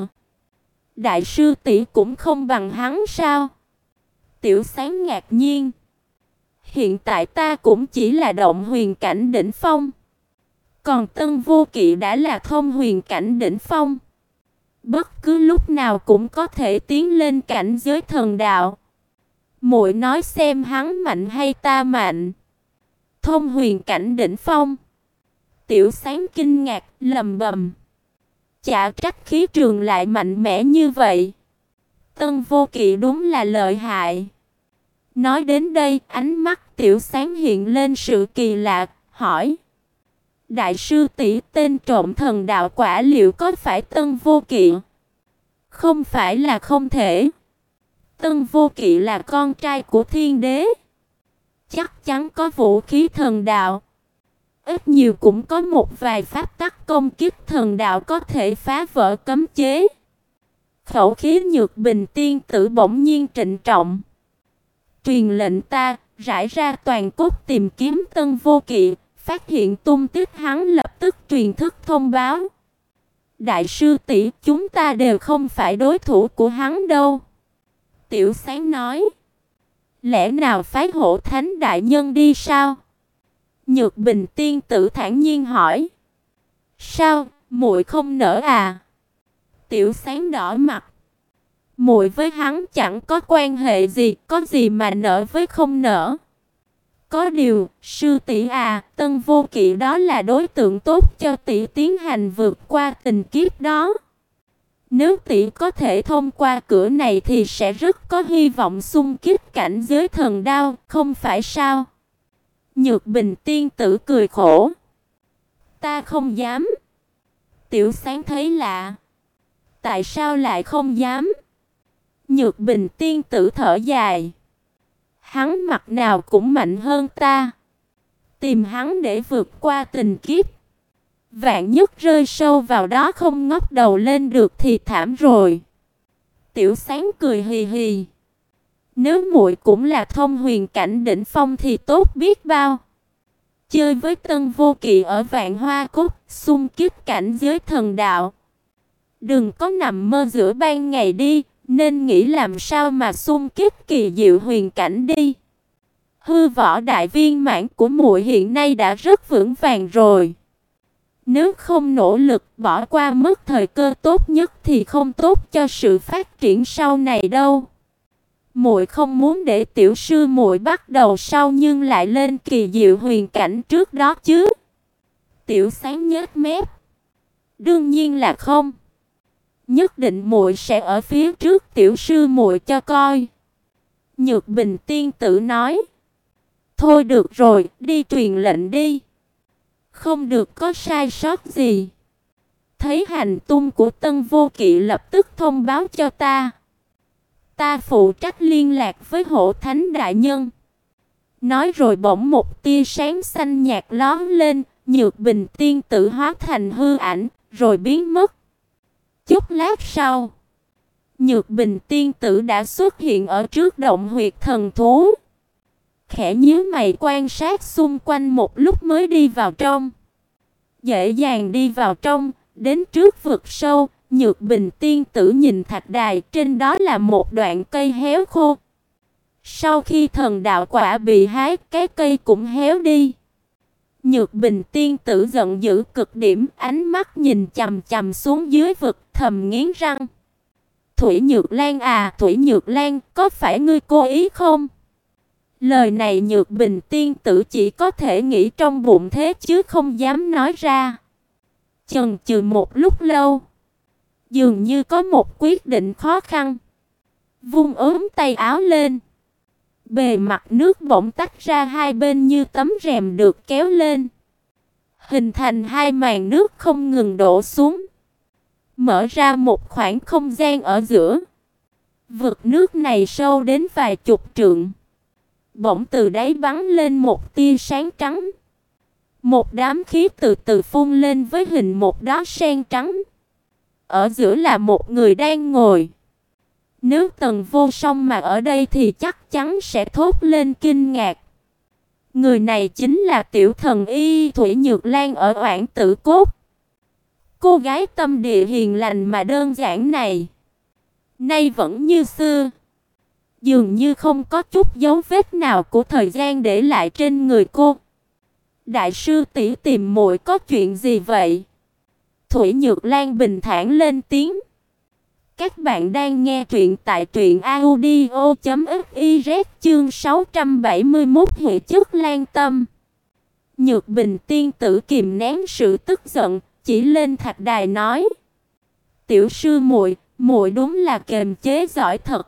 Đại sư tỷ cũng không bằng hắn sao? Tiểu Sáng ngạc nhiên. Hiện tại ta cũng chỉ là động huyền cảnh đỉnh phong. Còn Tân Vô Kỵ đã là thông huyền cảnh đỉnh phong. Bất cứ lúc nào cũng có thể tiến lên cảnh giới thần đạo. Muội nói xem hắn mạnh hay ta mạnh? Thông huyền cảnh đỉnh phong. Tiểu Sáng kinh ngạc, lầm bầm. Chả trách khí trường lại mạnh mẽ như vậy. Tân Vô Kỵ đúng là lợi hại. Nói đến đây, ánh mắt Tiểu Sáng hiện lên sự kỳ lạ, hỏi: Đại sư tỷ, tên trộm thần đạo quả liệu có phải Tân Vô Kỵ? Không phải là không thể. Tân Vô Kỵ là con trai của Thiên Đế, chắc chắn có vũ khí thần đạo. Ít nhiều cũng có một vài pháp tắc công kích thần đạo có thể phá vỡ cấm chế. Khẩu khí Nhược Bình tiên tử bỗng nhiên trịnh trọng. Truyền lệnh ta, rải ra toàn cốt tìm kiếm Tân Vô Kỵ, phát hiện tung tích hắn lập tức truyền thức thông báo. Đại sư tỷ, chúng ta đều không phải đối thủ của hắn đâu. Tiểu Sáng nói. Lẽ nào phái Hổ Thánh đại nhân đi sao? Nhược Bình tiên tử thản nhiên hỏi. Sao, muội không nỡ à? Tiểu Sáng đỏ mặt. Muội với hắn chẳng có quan hệ gì, có gì mà nỡ với không nỡ. Có điều, sư tỷ à, Tân Vô Kỵ đó là đối tượng tốt cho tỷ tiến hành vượt qua tình kiếp đó. Nếu tỷ có thể thông qua cửa này thì sẽ rất có hy vọng xung kích cảnh giới thần đao, không phải sao? Nhược Bình tiên tử cười khổ. Ta không dám. Tiểu Sáng thấy lạ. Tại sao lại không dám? Nhược Bình tiên tử thở dài. Hắn mặt nào cũng mạnh hơn ta. Tìm hắn để vượt qua tình kiếp. Vạn nhất rơi sâu vào đó không ngóc đầu lên được thì thảm rồi. Tiểu Sáng cười hì hì. Nếu muội cũng là thông huyền cảnh đỉnh phong thì tốt biết bao. Chơi với Tân Vô Kỵ ở Vạn Hoa Cốt, xung kích cảnh giới thần đạo. Đừng có nằm mơ giữa ban ngày đi, nên nghĩ làm sao mà xung kích kỳ diệu huyền cảnh đi. Hư võ đại viên mãn của muội hiện nay đã rất vững vàng rồi. Nếu không nỗ lực bỏ qua mất thời cơ tốt nhất thì không tốt cho sự phát triển sau này đâu. Muội không muốn để tiểu sư muội bắt đầu sau nhưng lại lên kỳ diệu huyền cảnh trước đó chứ. Tiểu Sáng nhếch mép. Đương nhiên là không. Nhất định muội sẽ ở phía trước tiểu sư muội cho coi. Nhược Bình tiên tử nói. Thôi được rồi, đi truyền lệnh đi. Không được có sai sót gì. Thấy hành tung của Tân Vô Kỵ lập tức thông báo cho ta. Ta phụ trách liên lạc với Hổ Thánh đại nhân. Nói rồi bỗng một tia sáng xanh nhạt lóe lên, Nhược Bình tiên tử hóa thành hư ảnh, rồi biến mất. Chút lát sau, Nhược Bình tiên tử đã xuất hiện ở trước động huyệt thần thú. khẽ nhíu mày quan sát xung quanh một lúc mới đi vào trong. Dễ dàng đi vào trong, đến trước vực sâu, Nhược Bình tiên tử nhìn thạch đài, trên đó là một đoạn cây héo khô. Sau khi thần đạo quả bị hái, cái cây cũng héo đi. Nhược Bình tiên tử giận dữ cực điểm, ánh mắt nhìn chằm chằm xuống dưới vực, thầm nghiến răng. Thủy Nhược Lan à, Thủy Nhược Lan, có phải ngươi cố ý không? Lời này Nhược Bình tiên tử chỉ có thể nghĩ trong bụng thế chứ không dám nói ra. Chần chừ một lúc lâu, dường như có một quyết định khó khăn. Vung ốm tay áo lên, bề mặt nước bỗng tách ra hai bên như tấm rèm được kéo lên, hình thành hai màn nước không ngừng đổ xuống, mở ra một khoảng không gian ở giữa. Vực nước này sâu đến vài chục trượng. Bỗng từ đáy bắn lên một tia sáng trắng. Một đám khí từ từ phun lên với hình một đóa sen trắng. Ở giữa là một người đang ngồi. Nếu Tần Vô Song mà ở đây thì chắc chắn sẽ thốt lên kinh ngạc. Người này chính là tiểu thần y Thủy Nhược Lan ở Oản Tử Cốt. Cô gái tâm địa hiền lành mà đơn giản này, nay vẫn như xưa, dường như không có chút dấu vết nào của thời gian để lại trên người cô. Đại sư tỷ tìm muội có chuyện gì vậy? Thủy Nhược Lan bình thản lên tiếng. Các bạn đang nghe truyện tại truyện audio chấm fiz chương sáu trăm bảy mươi mốt Huệ chất lan tâm. Nhược Bình tiên tử kìm nén sự tức giận, chỉ lên thạch đài nói: "Tiểu sư muội, muội đúng là kiềm chế giỏi thật.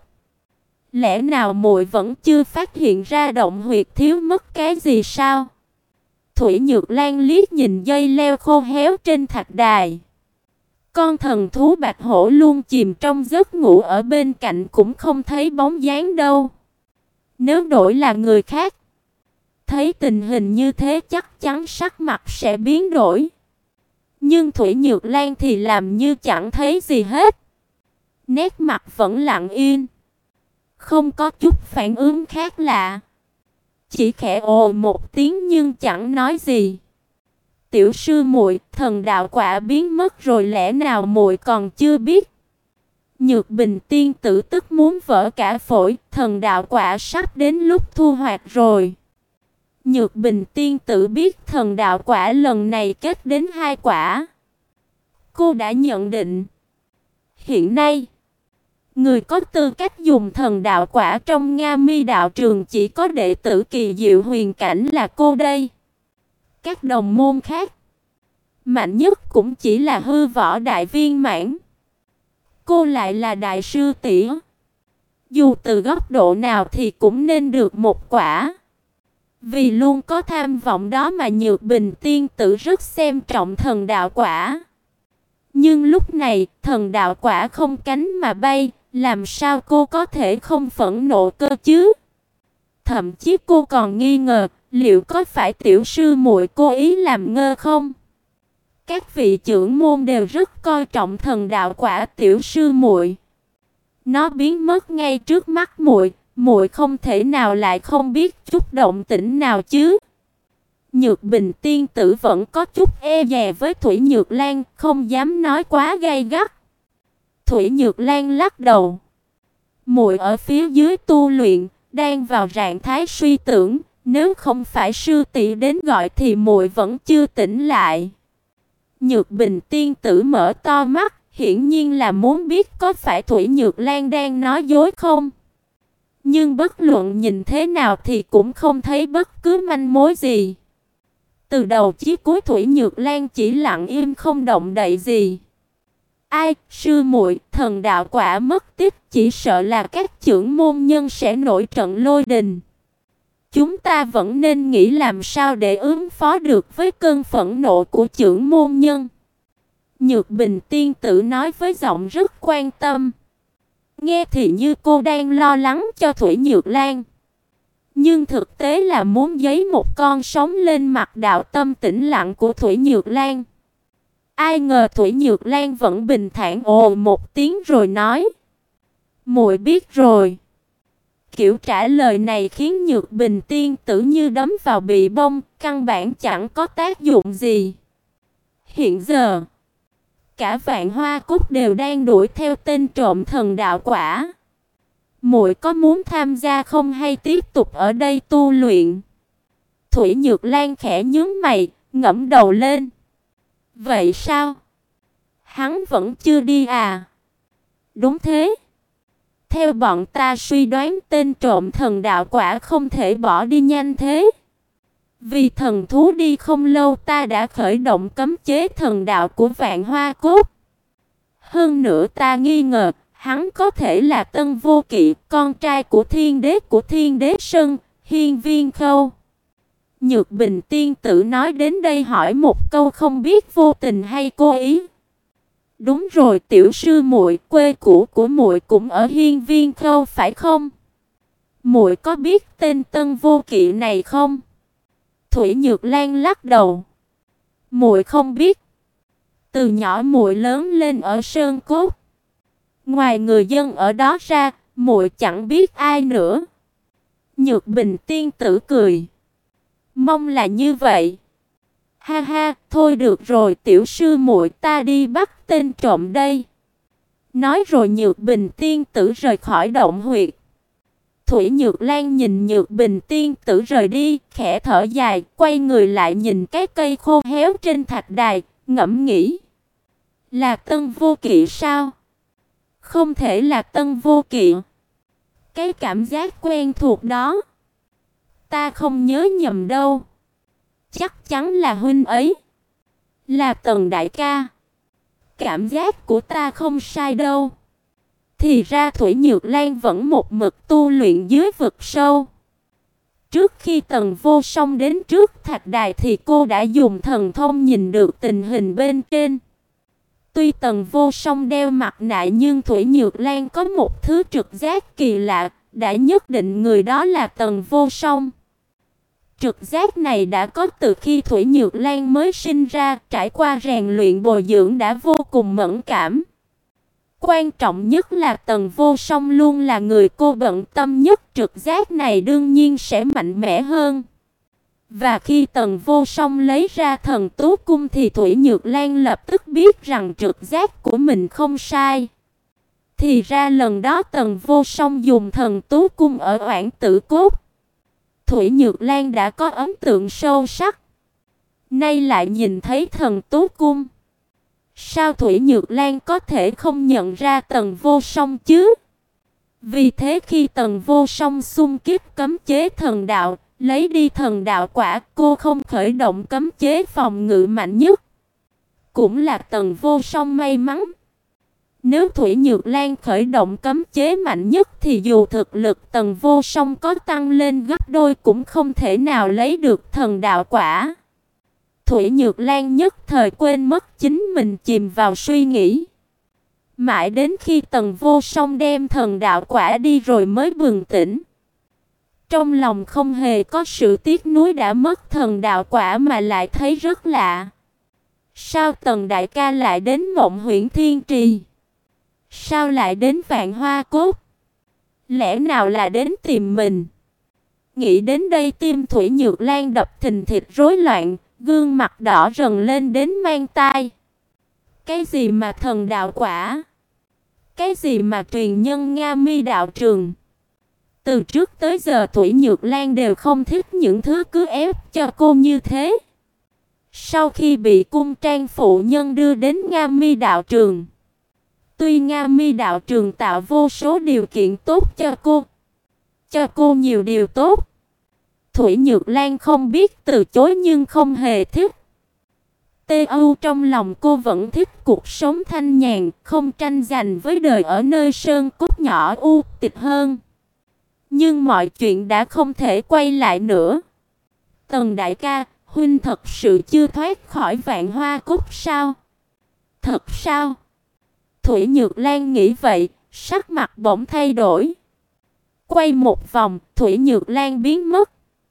Lẽ nào muội vẫn chưa phát hiện ra động huyệt thiếu mất cái gì sao?" Thủy Nhược Lan liếc nhìn dây leo khô héo trên thạch đài. Con thần thú bạch hổ luôn chìm trong giấc ngủ ở bên cạnh cũng không thấy bóng dáng đâu. Nếu đổi là người khác, thấy tình hình như thế chắc chắn sắc mặt sẽ biến đổi. Nhưng Thủy Nhược Lan thì làm như chẳng thấy gì hết. Nét mặt vẫn lặng yên, không có chút phản ứng khác lạ. Chỉ khẽ ồ một tiếng nhưng chẳng nói gì. "Tiểu sư muội, thần đạo quả biến mất rồi, lẽ nào muội còn chưa biết?" Nhược Bình tiên tử tức muốn vỡ cả phổi, thần đạo quả sắp đến lúc thu hoạch rồi. Nhược Bình tiên tử biết thần đạo quả lần này kết đến hai quả. Cô đã nhận định, hiện nay người có tư cách dùng thần đạo quả trong Nga Mi đạo trường chỉ có đệ tử kỳ diệu huyền cảnh là cô đây. Các đồng môn khác, mạnh nhất cũng chỉ là hư võ đại viên mãn. Cô lại là đại sư tỷ, dù từ góc độ nào thì cũng nên được một quả. Vì luôn có tham vọng đó mà Nhược Bình tiên tử rất xem trọng thần đạo quả. Nhưng lúc này, thần đạo quả không cánh mà bay, làm sao cô có thể không phẫn nộ cơ chứ? Thậm chí cô còn nghi ngờ, liệu có phải tiểu sư muội cố ý làm ngơ không? Các vị trưởng môn đều rất coi trọng thần đạo quả tiểu sư muội. Nó biến mất ngay trước mắt muội, muội không thể nào lại không biết chút động tĩnh nào chứ? Nhược Bình tiên tử vẫn có chút e dè với Thủy Nhược Lan, không dám nói quá gay gắt. Thủy Nhược Lan lắc đầu. Muội ở phía dưới tu luyện, đang vào trạng thái suy tưởng, nếu không phải sư tỷ đến gọi thì muội vẫn chưa tỉnh lại. Nhược Bình tiên tử mở to mắt, hiển nhiên là muốn biết có phải Thủy Nhược Lan đang nói dối không. Nhưng bất luận nhìn thế nào thì cũng không thấy bất cứ manh mối gì. Từ đầu chí cuối Thủy Nhược Lan chỉ lặng im không động đậy gì. Ai, sư muội, thần đạo quả mất tích, chỉ sợ là các trưởng môn nhân sẽ nổi trận lôi đình. Chúng ta vẫn nên nghĩ làm sao để ứng phó được với cơn phẫn nộ của trưởng môn nhân. Nhược Bình tiên tử nói với giọng rất quan tâm. Nghe thì như cô đang lo lắng cho Thủy Nhược Lan, nhưng thực tế là muốn giấy một con sóng lên mặt đạo tâm tĩnh lặng của Thủy Nhược Lan. Ai ngờ Thủy Nhược Lan vẫn bình thản ồ một tiếng rồi nói: "Muội biết rồi." Kiểu trả lời này khiến Nhược Bình tiên tử như đấm vào bị bông, căn bản chẳng có tác dụng gì. Hiện giờ, cả Vạn Hoa Cúc đều đang đuổi theo tên trộm thần đạo quả. Muội có muốn tham gia không hay tiếp tục ở đây tu luyện? Thủy Nhược Lan khẽ nhướng mày, ngẩng đầu lên. Vậy sao? Hắn vẫn chưa đi à? Đúng thế. Theo bọn ta suy đoán tên trộm thần đạo quả không thể bỏ đi nhanh thế. Vì thần thú đi không lâu ta đã khởi động cấm chế thần đạo của Vạn Hoa Cốt. Hơn nữa ta nghi ngờ hắn có thể là Tân Vô Kỵ, con trai của thiên đế của Thiên Đế Sơn, Hiên Viên Khâu. Nhược Bình tiên tử nói đến đây hỏi một câu không biết vô tình hay cố ý. Đúng rồi, tiểu sư muội, quê cũ của muội cũng ở Hiên Viên Khâu phải không? Muội có biết tên Tân Vô Kỵ này không? Thủy Nhược Lan lắc đầu. Muội không biết. Từ nhỏ muội lớn lên ở Sơn Cốt. Ngoài người dân ở đó ra, muội chẳng biết ai nữa. Nhược Bình tiên tử cười. Mong là như vậy. Ha ha, thôi được rồi, tiểu sư muội, ta đi bắt tên trộm đây. Nói rồi Nhược Bình tiên tử rời khỏi động huyệt. Thủy Nhược Lan nhìn Nhược Bình tiên tử rời đi, khẽ thở dài, quay người lại nhìn cái cây khô héo trên thạch đài, ngẫm nghĩ. Là Tân Vô Kỵ sao? Không thể là Tân Vô Kỵ. Cái cảm giác quen thuộc đó, ta không nhớ nhầm đâu. Chắc chắn là huynh ấy. Là Tần đại ca. Cảm giác của ta không sai đâu. Thì ra Thủy Nhược Lan vẫn một mực tu luyện dưới vực sâu. Trước khi Tần Vô Song đến trước thạch đài thì cô đã dùng thần thông nhìn được tình hình bên trên. Tuy Tần Vô Song đeo mặt nạ nhưng Thủy Nhược Lan có một thứ trực giác kỳ lạ, đã nhất định người đó là Tần Vô Song. Trực giác này đã có từ khi Thủy Nhược Lan mới sinh ra, trải qua rèn luyện bồi dưỡng đã vô cùng mẫn cảm. Quan trọng nhất là Tần Vô Song luôn là người cô bận tâm nhất, trực giác này đương nhiên sẽ mạnh mẽ hơn. Và khi Tần Vô Song lấy ra thần tú cung thì Thủy Nhược Lan lập tức biết rằng trực giác của mình không sai. Thì ra lần đó Tần Vô Song dùng thần tú cung ở Oản Tử Cốt, Thủy Nhược Lan đã có ấn tượng sâu sắc. Nay lại nhìn thấy thần tú cung, sao Thủy Nhược Lan có thể không nhận ra Tần Vô Song chứ? Vì thế khi Tần Vô Song xung kích cấm chế thần đạo, lấy đi thần đạo quả, cô không khởi động cấm chế phòng ngự mạnh nhất. Cũng là Tần Vô Song may mắn. Nếu Thủy Nhược Lan khởi động cấm chế mạnh nhất thì dù thực lực Tần Vô Song có tăng lên gấp đôi cũng không thể nào lấy được thần đạo quả. Thủy Nhược Lan nhất thời quên mất chính mình, chìm vào suy nghĩ. Mãi đến khi Tần Vô Song đem thần đạo quả đi rồi mới bừng tỉnh. Trong lòng không hề có sự tiếc nuối đã mất thần đạo quả mà lại thấy rất lạ. Sao Tần đại ca lại đến Mộng Huyễn Thiên Trì? Sao lại đến Vạn Hoa Cốt? Lẽ nào là đến tìm mình? Nghĩ đến đây tim Thủy Nhược Lan đập thình thịch rối loạn, gương mặt đỏ rần lên đến mang tai. Cái gì mà thần đạo quả? Cái gì mà truyền nhân Nga Mi đạo trường? Từ trước tới giờ Thủy Nhược Lan đều không thích những thứ cứ ép cho cô như thế. Sau khi bị cung trang phụ nhân đưa đến Nga Mi đạo trường, tuy Nga Mi đạo trường tạo vô số điều kiện tốt cho cô, cho cô nhiều điều tốt, Thủy Nhược Lan không biết từ chối nhưng không hề thích. Tê âu trong lòng cô vẫn thích cuộc sống thanh nhàn, không tranh giành với đời ở nơi sơn cốt nhỏ u tịch hơn. Nhưng mọi chuyện đã không thể quay lại nữa. Tần đại ca, huynh thật sự chưa thoát khỏi Vạn Hoa Cốt sao? Thật sao? Thủy Nhược Lan nghĩ vậy, sắc mặt bỗng thay đổi. Quay một vòng, Thủy Nhược Lan biến mất.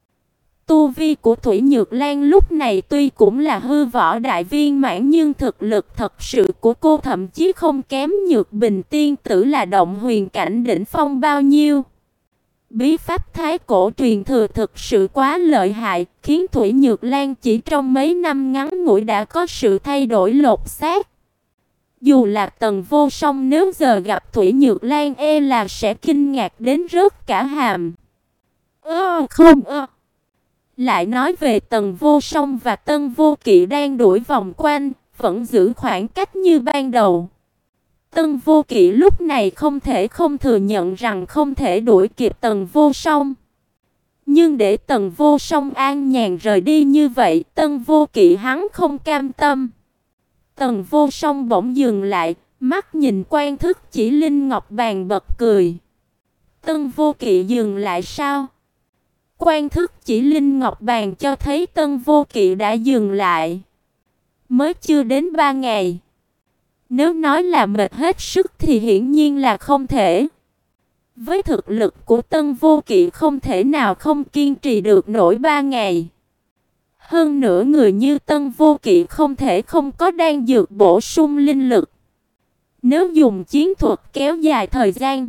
Tu vi của Thủy Nhược Lan lúc này tuy cũng là hư võ đại viên mãn nhưng thực lực thật sự của cô thậm chí không kém Nhược Bình tiên tử là động huyền cảnh đỉnh phong bao nhiêu. Bí pháp thái cổ truyền thừa thực sự quá lợi hại, khiến Thủy Nhược Lan chỉ trong mấy năm ngắn ngủi đã có sự thay đổi lột xác. Dù là Tần Vô Song nếu giờ gặp Thủy Nhược Lan e là sẽ kinh ngạc đến rớt cả hàm. Ơ không ơ. Lại nói về Tần Vô Song và Tân Vô Kỵ đang đuổi vòng quanh, vẫn giữ khoảng cách như ban đầu. Tân Vô Kỵ lúc này không thể không thừa nhận rằng không thể đuổi kịp Tần Vô Song. Nhưng để Tần Vô Song an nhàn rời đi như vậy, Tân Vô Kỵ hắn không cam tâm. Tần Vô Song bỗng dừng lại, mắt nhìn Quan Thức Chỉ Linh Ngọc Bàn bật cười. Tân Vô Kỵ dừng lại sao? Quan Thức Chỉ Linh Ngọc Bàn cho thấy Tân Vô Kỵ đã dừng lại. Mới chưa đến ba ngày. Nếu nói là mệt hết sức thì hiển nhiên là không thể. Với thực lực của Tân Vô Kỵ không thể nào không kiên trì được nổi ba ngày. Hơn nữa người như Tân Vô Kỵ không thể không có đan dược bổ sung linh lực. Nếu dùng chiến thuật kéo dài thời gian,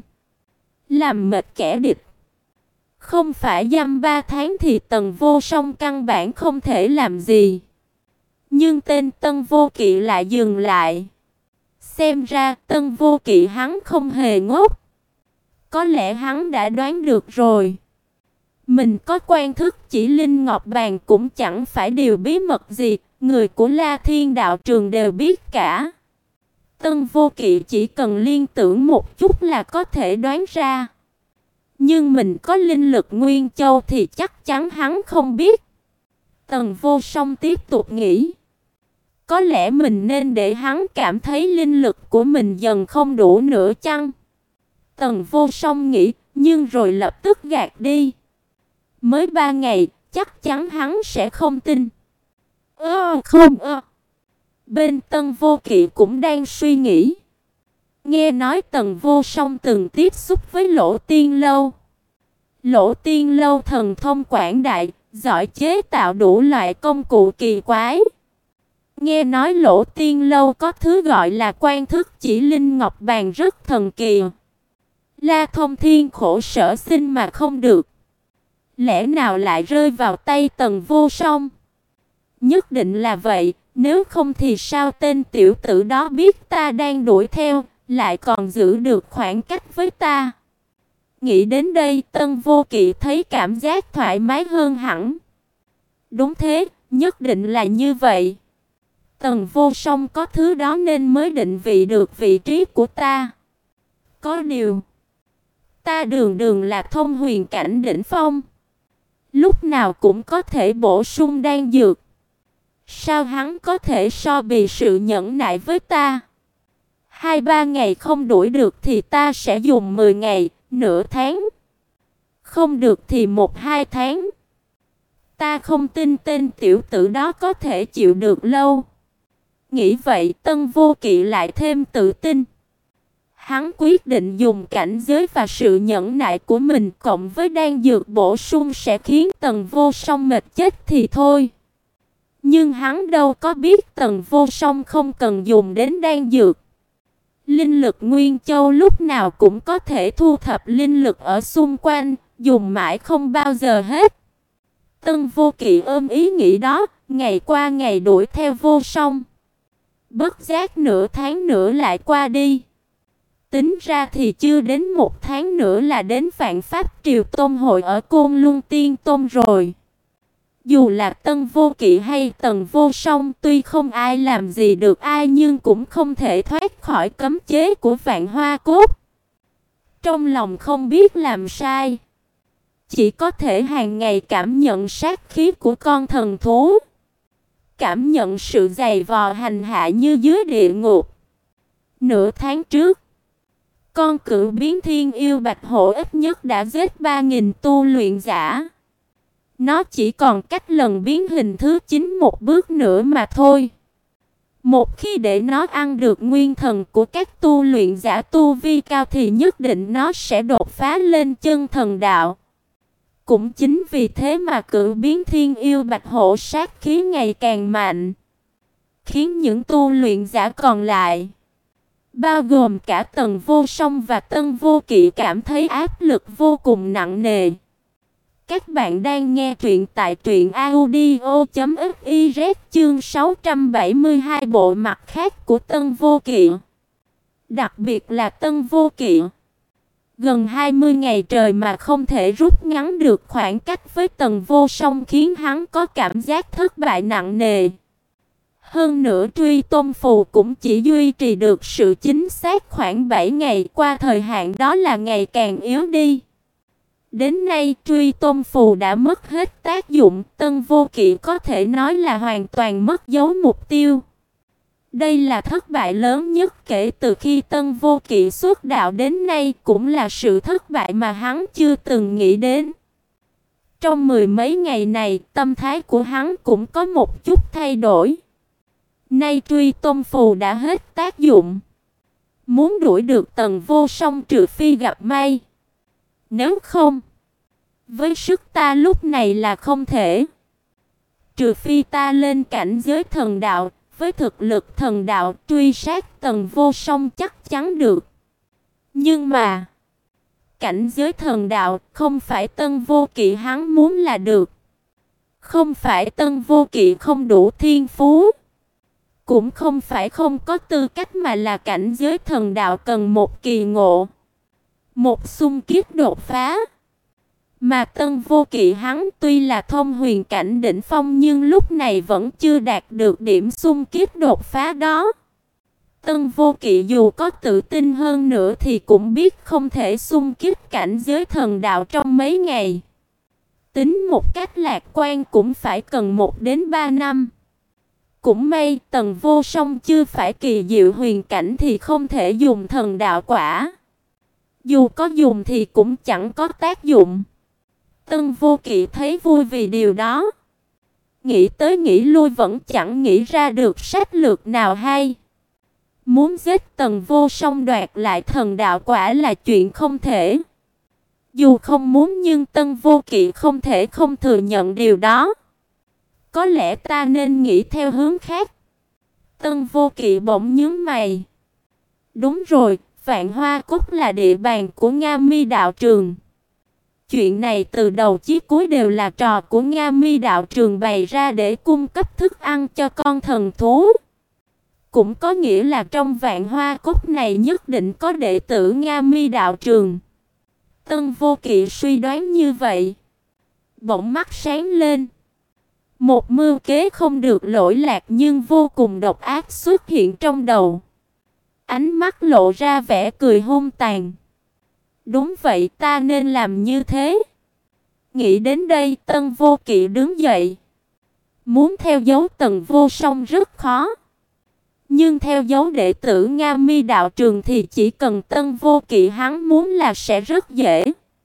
làm mệt kẻ địch, không phải dăm ba tháng thì Tần Vô Song căn bản không thể làm gì. Nhưng tên Tân Vô Kỵ lại dừng lại. Xem ra Tân Vô Kỵ hắn không hề ngốc. Có lẽ hắn đã đoán được rồi. Mình có Quan Thức Chỉ Linh Ngọc Bàn cũng chẳng phải điều bí mật gì, người của La Thiên đạo trường đều biết cả. Tân Vô Kỵ chỉ cần liên tưởng một chút là có thể đoán ra. Nhưng mình có linh lực Nguyên Châu thì chắc chắn hắn không biết. Tần Vô Song tiếp tục nghĩ. Có lẽ mình nên để hắn cảm thấy linh lực của mình dần không đủ nữa chăng? Tần Vô Song nghĩ, nhưng rồi lập tức gạt đi. Mới ba ngày, chắc chắn hắn sẽ không tin. Ơ không ơ. Bên Tân Vô Kỵ cũng đang suy nghĩ. Nghe nói Tần Vô Song từng tiếp xúc với Lỗ Tiên Lâu. Lỗ Tiên Lâu thần thông quảng đại, giỏi chế tạo đủ loại công cụ kỳ quái. Nghe nói Lỗ Tiên Lâu có thứ gọi là Quan Thức Chỉ Linh Ngọc Bàn rất thần kỳ. La Thông Thiên khổ sở xin mà không được. Lẽ nào lại rơi vào tay Tần Vô Song? Nhất định là vậy, nếu không thì sao tên tiểu tử đó biết ta đang đuổi theo, lại còn giữ được khoảng cách với ta? Nghĩ đến đây, Tân Vô Kỵ thấy cảm giác thoải mái hơn hẳn. Đúng thế, nhất định là như vậy. Tần Vô Song có thứ đó nên mới định vị được vị trí của ta. Có điều, ta đường đường là thông huyền cảnh đỉnh phong, lúc nào cũng có thể bổ sung đan dược. Sao hắn có thể so bì sự nhẫn nại với ta? Hai ba ngày không đuổi được thì ta sẽ dùng mười ngày, nửa tháng. Không được thì một hai tháng. Ta không tin tên tiểu tử đó có thể chịu được lâu. Nghĩ vậy, Tân Vô Kỵ lại thêm tự tin. Hắn quyết định dùng cảnh giới và sự nhẫn nại của mình cộng với đan dược bổ sung sẽ khiến Tần Vô Song mệt chết thì thôi. Nhưng hắn đâu có biết Tần Vô Song không cần dùng đến đan dược. Linh lực Nguyên Châu lúc nào cũng có thể thu thập linh lực ở xung quanh, dùng mãi không bao giờ hết. Tân Vô Kỵ ôm ý nghĩ đó, ngày qua ngày đuổi theo Vô Song. Bất giác nửa tháng nữa lại qua đi. Tính ra thì chưa đến một tháng nữa là đến Vạn Pháp Triều Tôn hội ở Côn Luân Tiên Tôn rồi. Dù là Tân Vô Kỵ hay Tần Vô Song tuy không ai làm gì được ai nhưng cũng không thể thoát khỏi cấm chế của Vạn Hoa Cốt. Trong lòng không biết làm sai. Chỉ có thể hàng ngày cảm nhận sát khí của con thần thú. Cảm nhận sự dày vò hành hạ như dưới địa ngục. Nửa tháng trước, con cửu biến thiên yêu bạch hổ ít nhất đã giết ba nghìn tu luyện giả. Nó chỉ còn cách lần biến hình thứ chín một bước nữa mà thôi. Một khi để nó ăn được nguyên thần của các tu luyện giả tu vi cao thì nhất định nó sẽ đột phá lên chân thần đạo. Cũng chính vì thế mà cửu biến thiên yêu bạch hổ sát khí ngày càng mạnh, khiến những tu luyện giả còn lại bao gồm cả Tần Vô Song và Tân Vô Kỵ cảm thấy áp lực vô cùng nặng nề. Các bạn đang nghe truyện tại truyện audio chấm fiz chương sáu trăm bảy mươi hai bộ mặt khác của Tân Vô Kỵ. Đặc biệt là Tân Vô Kỵ. Gần hai mươi ngày trời mà không thể rút ngắn được khoảng cách với Tần Vô Song khiến hắn có cảm giác thất bại nặng nề. Hơn nữa truy tôn phù cũng chỉ duy trì được sự chính xác khoảng bảy ngày, qua thời hạn đó là ngày càng yếu đi. Đến nay truy tôn phù đã mất hết tác dụng, Tân Vô Kỵ có thể nói là hoàn toàn mất dấu mục tiêu. Đây là thất bại lớn nhất kể từ khi Tân Vô Kỵ xuất đạo đến nay, cũng là sự thất bại mà hắn chưa từng nghĩ đến. Trong mười mấy ngày này, tâm thái của hắn cũng có một chút thay đổi. Nay truy tôn phù đã hết tác dụng. Muốn đuổi được Tần Vô Song trừ phi gặp may. Nếu không, với sức ta lúc này là không thể. Trừ phi ta lên cảnh giới thần đạo, với thực lực thần đạo truy sát Tần Vô Song chắc chắn được. Nhưng mà, cảnh giới thần đạo không phải Tân Vô Kỵ hắn muốn là được. Không phải Tân Vô Kỵ không đủ thiên phú. Cũng không phải không có tư cách, mà là cảnh giới thần đạo cần một kỳ ngộ, một xung kích đột phá. Mà Tân Vô Kỵ hắn tuy là thông huyền cảnh đỉnh phong nhưng lúc này vẫn chưa đạt được điểm xung kích đột phá đó. Tân Vô Kỵ dù có tự tin hơn nữa thì cũng biết không thể xung kích cảnh giới thần đạo trong mấy ngày. Tính một cách lạc quan cũng phải cần một đến ba năm. Cũng may Tần Vô Song chưa phải kỳ diệu huyền cảnh thì không thể dùng thần đạo quả. Dù có dùng thì cũng chẳng có tác dụng. Tân Vô Kỵ thấy vui vì điều đó. Nghĩ tới nghĩ lui vẫn chẳng nghĩ ra được sách lược nào hay. Muốn giết Tần Vô Song đoạt lại thần đạo quả là chuyện không thể. Dù không muốn nhưng Tân Vô Kỵ không thể không thừa nhận điều đó. Có lẽ ta nên nghĩ theo hướng khác. Tân Vô Kỵ bỗng nhướng mày. Đúng rồi, Vạn Hoa Cốc là địa bàn của Nga Mi đạo trường. Chuyện này từ đầu chí cuối đều là trò của Nga Mi đạo trường bày ra để cung cấp thức ăn cho con thần thú. Cũng có nghĩa là trong Vạn Hoa Cốc này nhất định có đệ tử Nga Mi đạo trường. Tân Vô Kỵ suy đoán như vậy. Bỗng mắt sáng lên. Một mưu kế không được lỗi lạc nhưng vô cùng độc ác xuất hiện trong đầu. Ánh mắt lộ ra vẻ cười hung tàn. Đúng vậy, ta nên làm như thế. Nghĩ đến đây, Tân Vô Kỵ đứng dậy. Muốn theo dấu Tần Vô Song rất khó. Nhưng theo dấu đệ tử Nga Mi đạo trường thì chỉ cần Tân Vô Kỵ hắn muốn là sẽ rất dễ.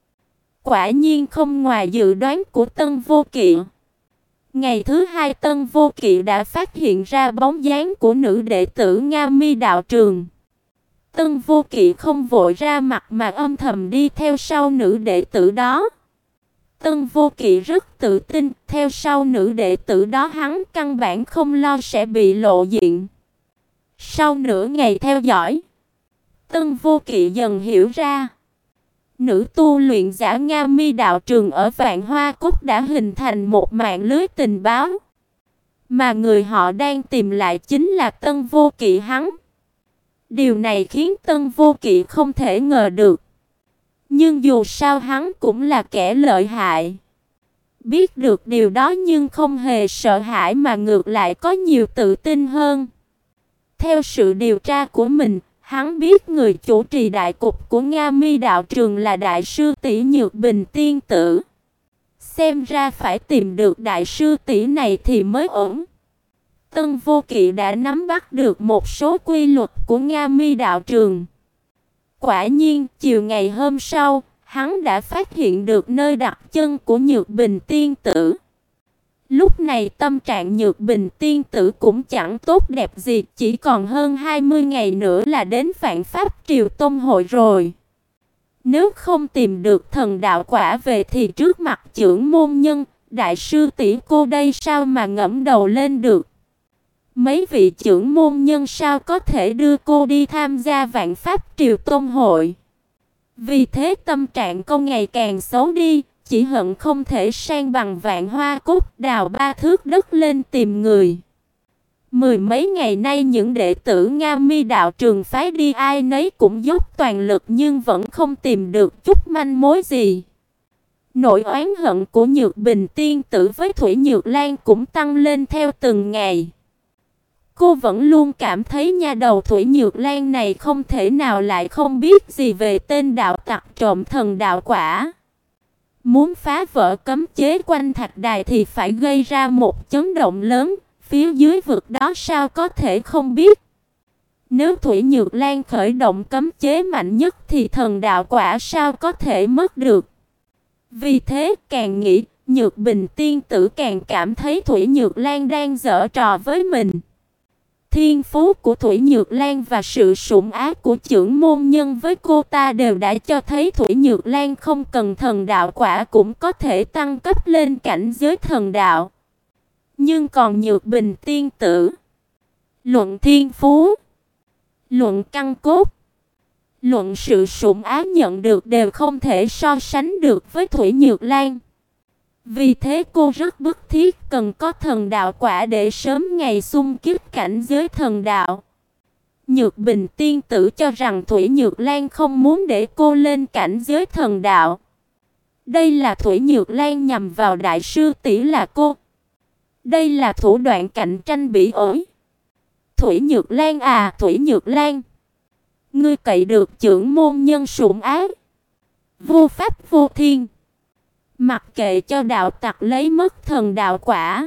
Quả nhiên không ngoài dự đoán của Tân Vô Kỵ. Ngày thứ hai Tân Vô Kỵ đã phát hiện ra bóng dáng của nữ đệ tử Nga Mi đạo trường. Tân Vô Kỵ không vội ra mặt mà âm thầm đi theo sau nữ đệ tử đó. Tân Vô Kỵ rất tự tin, theo sau nữ đệ tử đó hắn căn bản không lo sẽ bị lộ diện. Sau nửa ngày theo dõi, Tân Vô Kỵ dần hiểu ra. Nữ tu luyện giả Nga Mi đạo trường ở Vạn Hoa Cốc đã hình thành một mạng lưới tình báo. Mà người họ đang tìm lại chính là Tân Vô Kỵ hắn. Điều này khiến Tân Vô Kỵ không thể ngờ được. Nhưng dù sao hắn cũng là kẻ lợi hại. Biết được điều đó nhưng không hề sợ hãi mà ngược lại có nhiều tự tin hơn. Theo sự điều tra của mình, hắn biết người chủ trì đại cục của Nga Mi đạo trường là đại sư tỷ Nhược Bình tiên tử. Xem ra phải tìm được đại sư tỷ này thì mới ổn. Tân Vô Kỵ đã nắm bắt được một số quy luật của Nga Mi đạo trường. Quả nhiên, chiều ngày hôm sau, hắn đã phát hiện được nơi đặt chân của Nhược Bình tiên tử. Lúc này tâm trạng Nhược Bình tiên tử cũng chẳng tốt đẹp gì, chỉ còn hơn hai mươi ngày nữa là đến Vạn Pháp Triều Tông hội rồi. Nếu không tìm được thần đạo quả về thì trước mặt chưởng môn nhân, đại sư tỷ cô đây sao mà ngẫm đầu lên được. Mấy vị trưởng môn nhân sao có thể đưa cô đi tham gia Vạn Pháp Triều Tôn hội. Vì thế tâm trạng cô ngày càng xấu đi, chỉ hận không thể san bằng Vạn Hoa Cốt, đào ba thước đất lên tìm người. Mười mấy ngày nay những đệ tử Nga Mi đạo trường phái đi ai nấy cũng dốc toàn lực nhưng vẫn không tìm được chút manh mối gì. Nỗi oán hận của Nhược Bình tiên tử với Thủy Nhược Lan cũng tăng lên theo từng ngày. Cô vẫn luôn cảm thấy nha đầu Thủy Nhược Lan này không thể nào lại không biết gì về tên đạo tặc trộm thần đạo quả. Muốn phá vỡ cấm chế quanh thạch đài thì phải gây ra một chấn động lớn, phía dưới vực đó sao có thể không biết. Nếu Thủy Nhược Lan khởi động cấm chế mạnh nhất thì thần đạo quả sao có thể mất được. Vì thế càng nghĩ, Nhược Bình tiên tử càng cảm thấy Thủy Nhược Lan đang giở trò với mình. Thiên phú của Thủy Nhược Lan và sự sủng ái của trưởng môn nhân với cô ta đều đã cho thấy Thủy Nhược Lan không cần thần đạo quả cũng có thể tăng cấp lên cảnh giới thần đạo. Nhưng còn Nhược Bình tiên tử, luận thiên phú, luận căn cốt, luận sự sủng ái nhận được đều không thể so sánh được với Thủy Nhược Lan. Vì thế cô rất bức thiết cần có thần đạo quả để sớm ngày xung kích cảnh giới thần đạo. Nhược Bình tiên tử cho rằng Thủy Nhược Lan không muốn để cô lên cảnh giới thần đạo. Đây là Thủy Nhược Lan nhằm vào đại sư tỷ là cô. Đây là thủ đoạn cạnh tranh bỉ ổi. Thủy Nhược Lan à, Thủy Nhược Lan, ngươi cậy được trưởng môn nhân sủng ái, vô pháp vô thiên. Mặc kệ cho đạo tặc lấy mất thần đạo quả,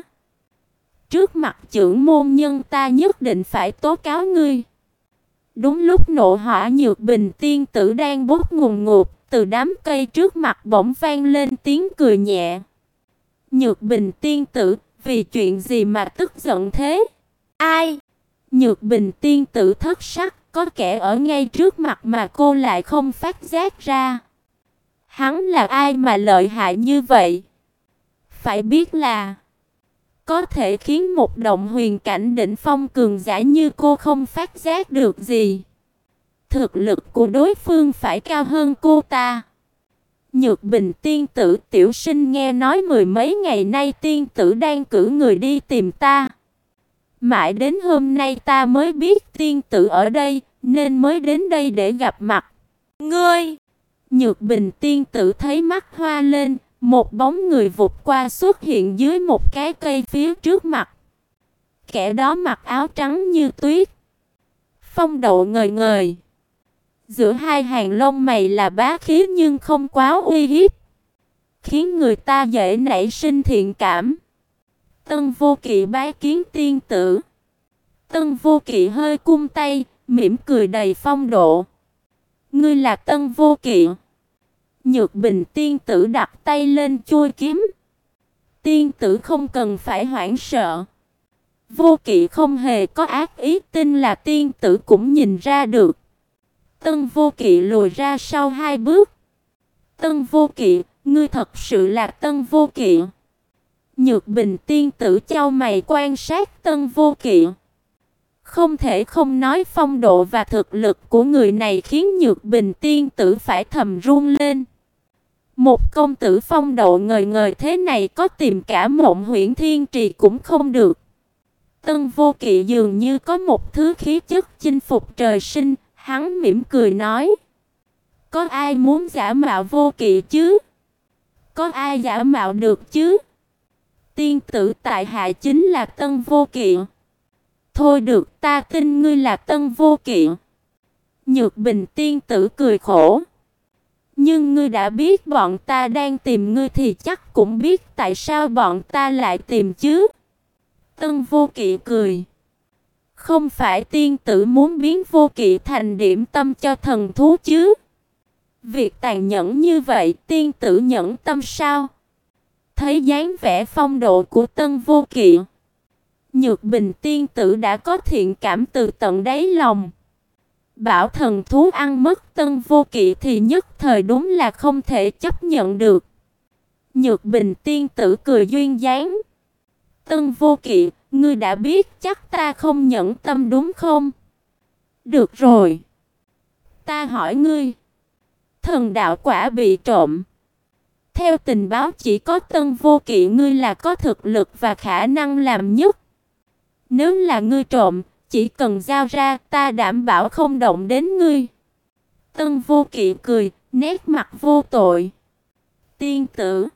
trước mặt trưởng môn nhân ta nhất định phải tố cáo ngươi. Đúng lúc nộ hỏa Nhược Bình tiên tử đang bốc ngùn ngụt, từ đám cây trước mặt bỗng vang lên tiếng cười nhẹ. Nhược Bình tiên tử, vì chuyện gì mà tức giận thế? Ai? Nhược Bình tiên tử thất sắc, có kẻ ở ngay trước mặt mà cô lại không phát giác ra. Hắn là ai mà lợi hại như vậy? Phải biết là có thể khiến một động huyền cảnh đỉnh phong cường giả như cô không phát giác được gì. Thực lực của đối phương phải cao hơn cô ta. Nhược Bình tiên tử, tiểu sinh nghe nói mười mấy ngày nay tiên tử đang cử người đi tìm ta. Mãi đến hôm nay ta mới biết tiên tử ở đây, nên mới đến đây để gặp mặt. Ngươi! Nhược Bình tiên tử thấy mắt hoa lên, một bóng người vụt qua xuất hiện dưới một cái cây phía trước mặt. Kẻ đó mặc áo trắng như tuyết, phong độ ngời ngời. Giữa hai hàng lông mày là bá khí nhưng không quá uy hiếp, khiến người ta dễ nảy sinh thiện cảm. Tân Vô Kỵ bái kiến tiên tử. Tân Vô Kỵ hơi cung tay, mỉm cười đầy phong độ. Ngươi là Tân Vô Kỵ? Nhược Bình tiên tử đặt tay lên chuôi kiếm. Tiên tử không cần phải hoảng sợ. Vô Kỵ không hề có ác ý, tin là tiên tử cũng nhìn ra được. Tân Vô Kỵ lùi ra sau hai bước. Tân Vô Kỵ, ngươi thật sự là Tân Vô Kỵ? Nhược Bình tiên tử chau mày quan sát Tân Vô Kỵ. Không thể không nói phong độ và thực lực của người này khiến Nhược Bình tiên tử phải thầm run lên. Một công tử phong độ ngời ngời thế này có tìm cả Mộng Huyễn Thiên Trì cũng không được. Tân Vô Kỵ dường như có một thứ khí chất chinh phục trời sinh, hắn mỉm cười nói. Có ai muốn giả mạo Vô Kỵ chứ? Có ai giả mạo được chứ? Tiên tử tại hạ chính là Tân Vô Kỵ. Thôi được, ta tin ngươi là Tân Vô Kỵ. Nhược Bình tiên tử cười khổ. Nhưng ngươi đã biết bọn ta đang tìm ngươi thì chắc cũng biết tại sao bọn ta lại tìm chứ. Tân Vô Kỵ cười. Không phải tiên tử muốn biến Vô Kỵ thành điểm tâm cho thần thú chứ? Việc tàn nhẫn như vậy tiên tử nhẫn tâm sao? Thấy dáng vẻ phong độ của Tân Vô Kỵ, Nhược Bình tiên tử đã có thiện cảm từ tận đáy lòng. Bảo thần thú ăn mất Tân Vô Kỵ thì nhất thời đúng là không thể chấp nhận được. Nhược Bình tiên tử cười duyên dáng. Tân Vô Kỵ, Ngươi đã biết chắc ta không nhẫn tâm đúng không? Được rồi. Ta hỏi ngươi. Thần đạo quả bị trộm. Theo tình báo chỉ có Tân Vô Kỵ ngươi là có thực lực và khả năng làm nhất. Nếu là ngươi trộm, chỉ cần giao ra, ta đảm bảo không động đến ngươi. Tân Vô Kỵ cười, nét mặt vô tội. Tiên tử,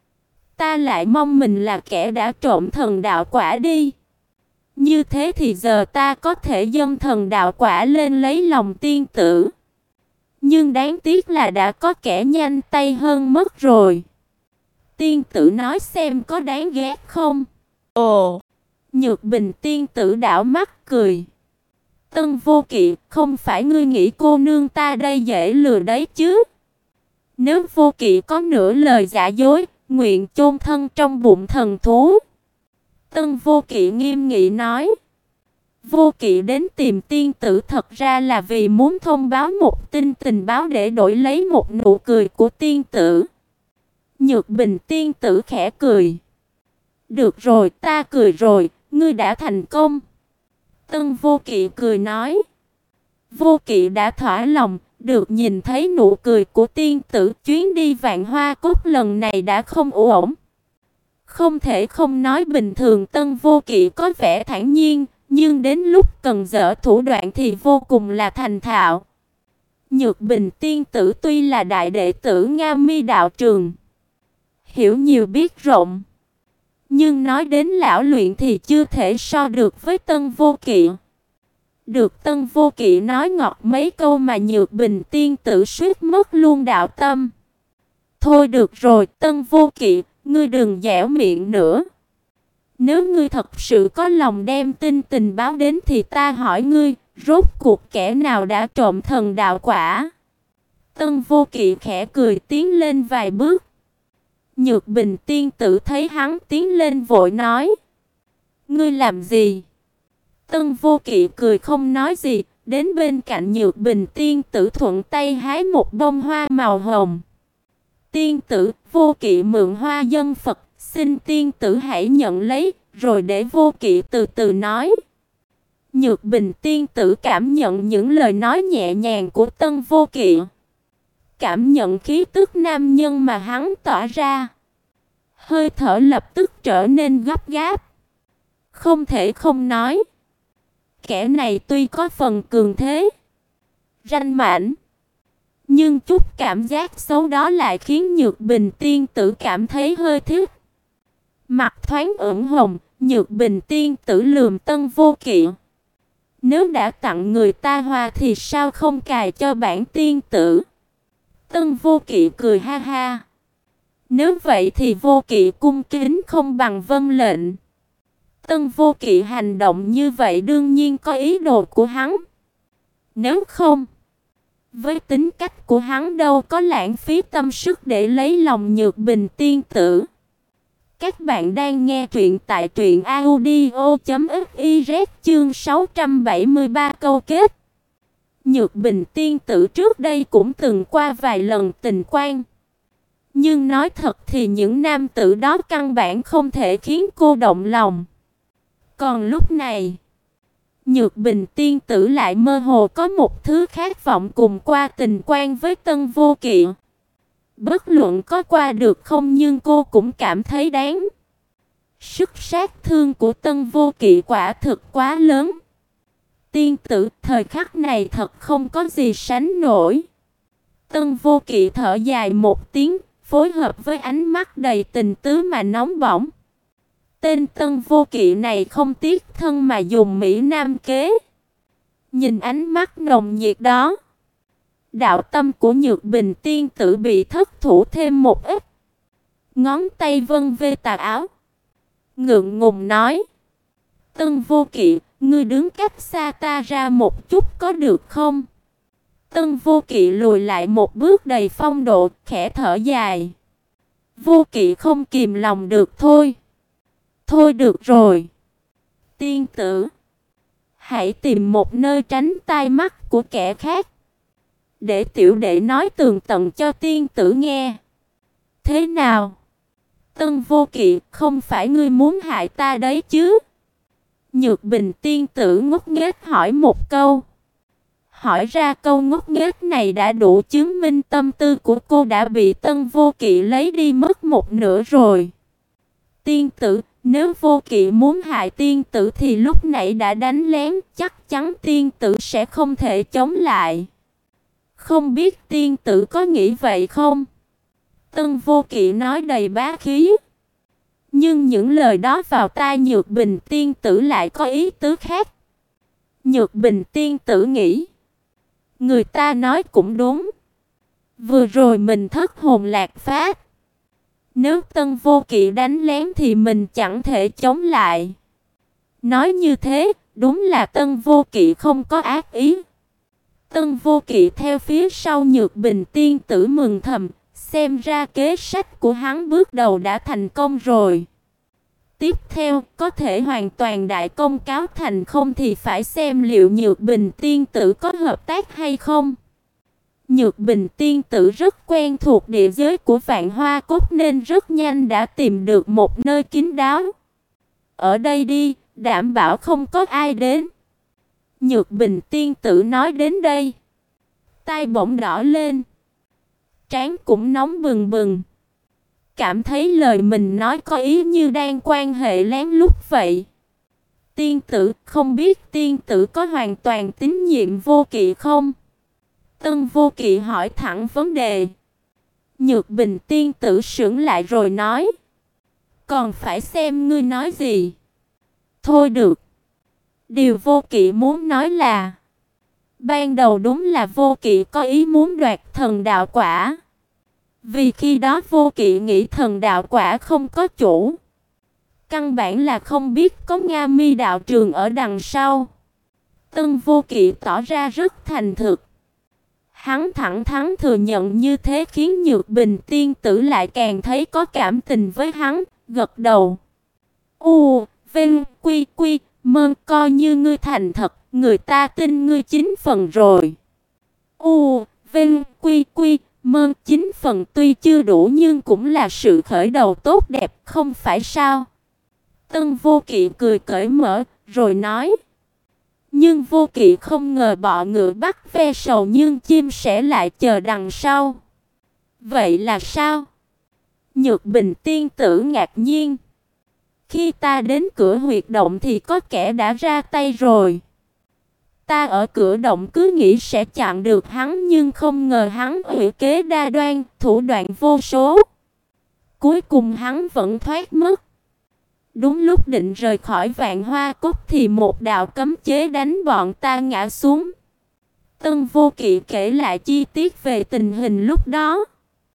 ta lại mong mình là kẻ đã trộm thần đạo quả đi. Như thế thì giờ ta có thể dâng thần đạo quả lên lấy lòng tiên tử. Nhưng đáng tiếc là đã có kẻ nhanh tay hơn mất rồi. Tiên tử nói xem có đáng ghét không? Ồ! Nhược Bình tiên tử đảo mắt cười. Tân Vô Kỵ, không phải ngươi nghĩ cô nương ta đây dễ lừa đấy chứ? Nếu Vô Kỵ có nửa lời giả dối, nguyện chôn thân trong bụng thần thú. Tân Vô Kỵ nghiêm nghị nói. Vô Kỵ đến tìm tiên tử thật ra là vì muốn thông báo một tin tình báo để đổi lấy một nụ cười của tiên tử. Nhược Bình tiên tử khẽ cười. Được rồi, ta cười rồi, ngươi đã thành công. Tân Vô Kỵ cười nói. Vô Kỵ đã thỏa lòng, được nhìn thấy nụ cười của tiên tử, chuyến đi Vạn Hoa Cốt lần này đã không ổn. Không thể không nói bình thường Tân Vô Kỵ có vẻ thản nhiên, nhưng đến lúc cần dở thủ đoạn thì vô cùng là thành thạo. Nhược Bình tiên tử tuy là đại đệ tử Nga Mi đạo trường, hiểu nhiều biết rộng, nhưng nói đến lão luyện thì chưa thể so được với Tân Vô Kỵ. Được Tân Vô Kỵ nói ngọt mấy câu mà Nhược Bình tiên tử suýt mất luôn đạo tâm. Thôi được rồi, Tân Vô Kỵ, ngươi đừng dẻo miệng nữa. Nếu ngươi thật sự có lòng đem tin tình báo đến thì ta hỏi ngươi, rốt cuộc kẻ nào đã trộm thần đạo quả? Tân Vô Kỵ khẽ cười tiến lên vài bước. Nhược Bình tiên tử thấy hắn tiến lên vội nói. Ngươi làm gì? Tân Vô Kỵ cười không nói gì, đến bên cạnh Nhược Bình tiên tử thuận tay hái một bông hoa màu hồng. Tiên tử, Vô Kỵ mượn hoa dân Phật, xin tiên tử hãy nhận lấy, rồi để Vô Kỵ từ từ nói. Nhược Bình tiên tử cảm nhận những lời nói nhẹ nhàng của Tân Vô Kỵ, cảm nhận khí tức nam nhân mà hắn tỏa ra. Hơi thở lập tức trở nên gấp gáp. Không thể không nói, kẻ này tuy có phần cường thế, ranh mãnh, nhưng chút cảm giác xấu đó lại khiến Nhược Bình tiên tử cảm thấy hơi thích. Mặt thoáng ửng hồng, Nhược Bình tiên tử lườm Tân Vô Kỵ. Nếu đã tặng người ta hoa thì sao không cài cho bản tiên tử? Tân Vô Kỵ cười ha ha. Nếu vậy thì Vô Kỵ cung kính không bằng vâng lệnh. Tân Vô Kỵ hành động như vậy đương nhiên có ý đồ của hắn. Nếu không, với tính cách của hắn đâu có lãng phí tâm sức để lấy lòng Nhược Bình tiên tử. Các bạn đang nghe truyện tại truyện audio chấm fiz chương sáu trăm bảy mươi ba câu kết. Nhược Bình tiên tử trước đây cũng từng qua vài lần tình quan. Nhưng nói thật thì những nam tử đó căn bản không thể khiến cô động lòng. Còn lúc này, Nhược Bình tiên tử lại mơ hồ có một thứ khát vọng cùng qua tình quan với Tân Vô Kỵ. Bất luận có qua được không nhưng cô cũng cảm thấy đáng. Sức sát thương của Tân Vô Kỵ quả thực quá lớn. Tiên tử, thời khắc này thật không có gì sánh nổi. Tân Vô Kỵ thở dài một tiếng, phối hợp với ánh mắt đầy tình tứ mà nóng bỏng. Tên Tân Vô Kỵ này không tiếc thân mà dùng mỹ nam kế. Nhìn ánh mắt nồng nhiệt đó, đạo tâm của Nhược Bình tiên tử bị thất thủ thêm một ít. Ngón tay vân vê tà áo, ngượng ngùng nói. Tân Vô Kỵ, ngươi đứng cách xa ta ra một chút có được không? Tân Vô Kỵ lùi lại một bước đầy phong độ, khẽ thở dài. Vô Kỵ không kìm lòng được thôi. Thôi được rồi. Tiên tử, hãy tìm một nơi tránh tai mắt của kẻ khác, để tiểu đệ nói tường tận cho tiên tử nghe. Thế nào? Tân Vô Kỵ, không phải ngươi muốn hại ta đấy chứ? Nhược Bình tiên tử ngốc nghếch hỏi một câu. Hỏi ra câu ngốc nghếch này đã đủ chứng minh tâm tư của cô đã bị Tân Vô Kỵ lấy đi mất một nửa rồi. Tiên tử, nếu Vô Kỵ muốn hại tiên tử thì lúc nãy đã đánh lén, chắc chắn tiên tử sẽ không thể chống lại. Không biết tiên tử có nghĩ vậy không? Tân Vô Kỵ nói đầy bá khí. Nhưng những lời đó vào tai Nhược Bình tiên tử lại có ý tứ khác. Nhược Bình tiên tử nghĩ, người ta nói cũng đúng. Vừa rồi mình thất hồn lạc phách. Nếu Tân Vô Kỵ đánh lén thì mình chẳng thể chống lại. Nói như thế, đúng là Tân Vô Kỵ không có ác ý. Tân Vô Kỵ theo phía sau Nhược Bình tiên tử mừng thầm, xem ra kế sách của hắn bước đầu đã thành công rồi. Tiếp theo, có thể hoàn toàn đại công cáo thành không thì phải xem liệu Nhược Bình tiên tử có hợp tác hay không. Nhược Bình tiên tử rất quen thuộc địa giới của Vạn Hoa Cốt nên rất nhanh đã tìm được một nơi kín đáo. Ở đây đi, đảm bảo không có ai đến. Nhược Bình tiên tử nói đến đây, tai bỗng đỏ lên, trán cũng nóng bừng bừng. Cảm thấy lời mình nói có ý như đang quan hệ lén lút vậy. Tiên tử, không biết tiên tử có hoàn toàn tín nhiệm Vô Kỵ không? Tân Vô Kỵ hỏi thẳng vấn đề. Nhược Bình tiên tử sững lại rồi nói, còn phải xem ngươi nói gì. Thôi được. Điều Vô Kỵ muốn nói là, ban đầu đúng là Vô Kỵ có ý muốn đoạt thần đạo quả. Vì khi đó Vô Kỵ nghĩ thần đạo quả không có chủ. Căn bản là không biết có Nga Mi đạo trường ở đằng sau. Tân Vô Kỵ tỏ ra rất thành thực. Hắn thẳng thắn thừa nhận như thế khiến Nhược Bình tiên tử lại càng thấy có cảm tình với hắn, gật đầu. U, Vinh, Quy, Quy, Mơ, coi như ngươi thành thật, người ta tin ngươi chín phần rồi. U, Vinh, Quy, Quy, Mơ, chín phần tuy chưa đủ nhưng cũng là sự khởi đầu tốt đẹp, không phải sao? Tân Vô Kỵ cười cởi mở, rồi nói. Nhưng Vô Kỵ không ngờ bọ ngựa bắt ve sầu nhưng chim sẻ lại chờ đằng sau. Vậy là sao? Nhược Bình tiên tử ngạc nhiên. Khi ta đến cửa huyệt động thì có kẻ đã ra tay rồi. Ta ở cửa động cứ nghĩ sẽ chặn được hắn nhưng không ngờ hắn hủy kế đa đoan, thủ đoạn vô số. Cuối cùng hắn vẫn thoát mất. Đúng lúc định rời khỏi Vạn Hoa Cốt thì một đạo cấm chế đánh bọn ta ngã xuống. Tân Vô Kỵ kể lại chi tiết về tình hình lúc đó.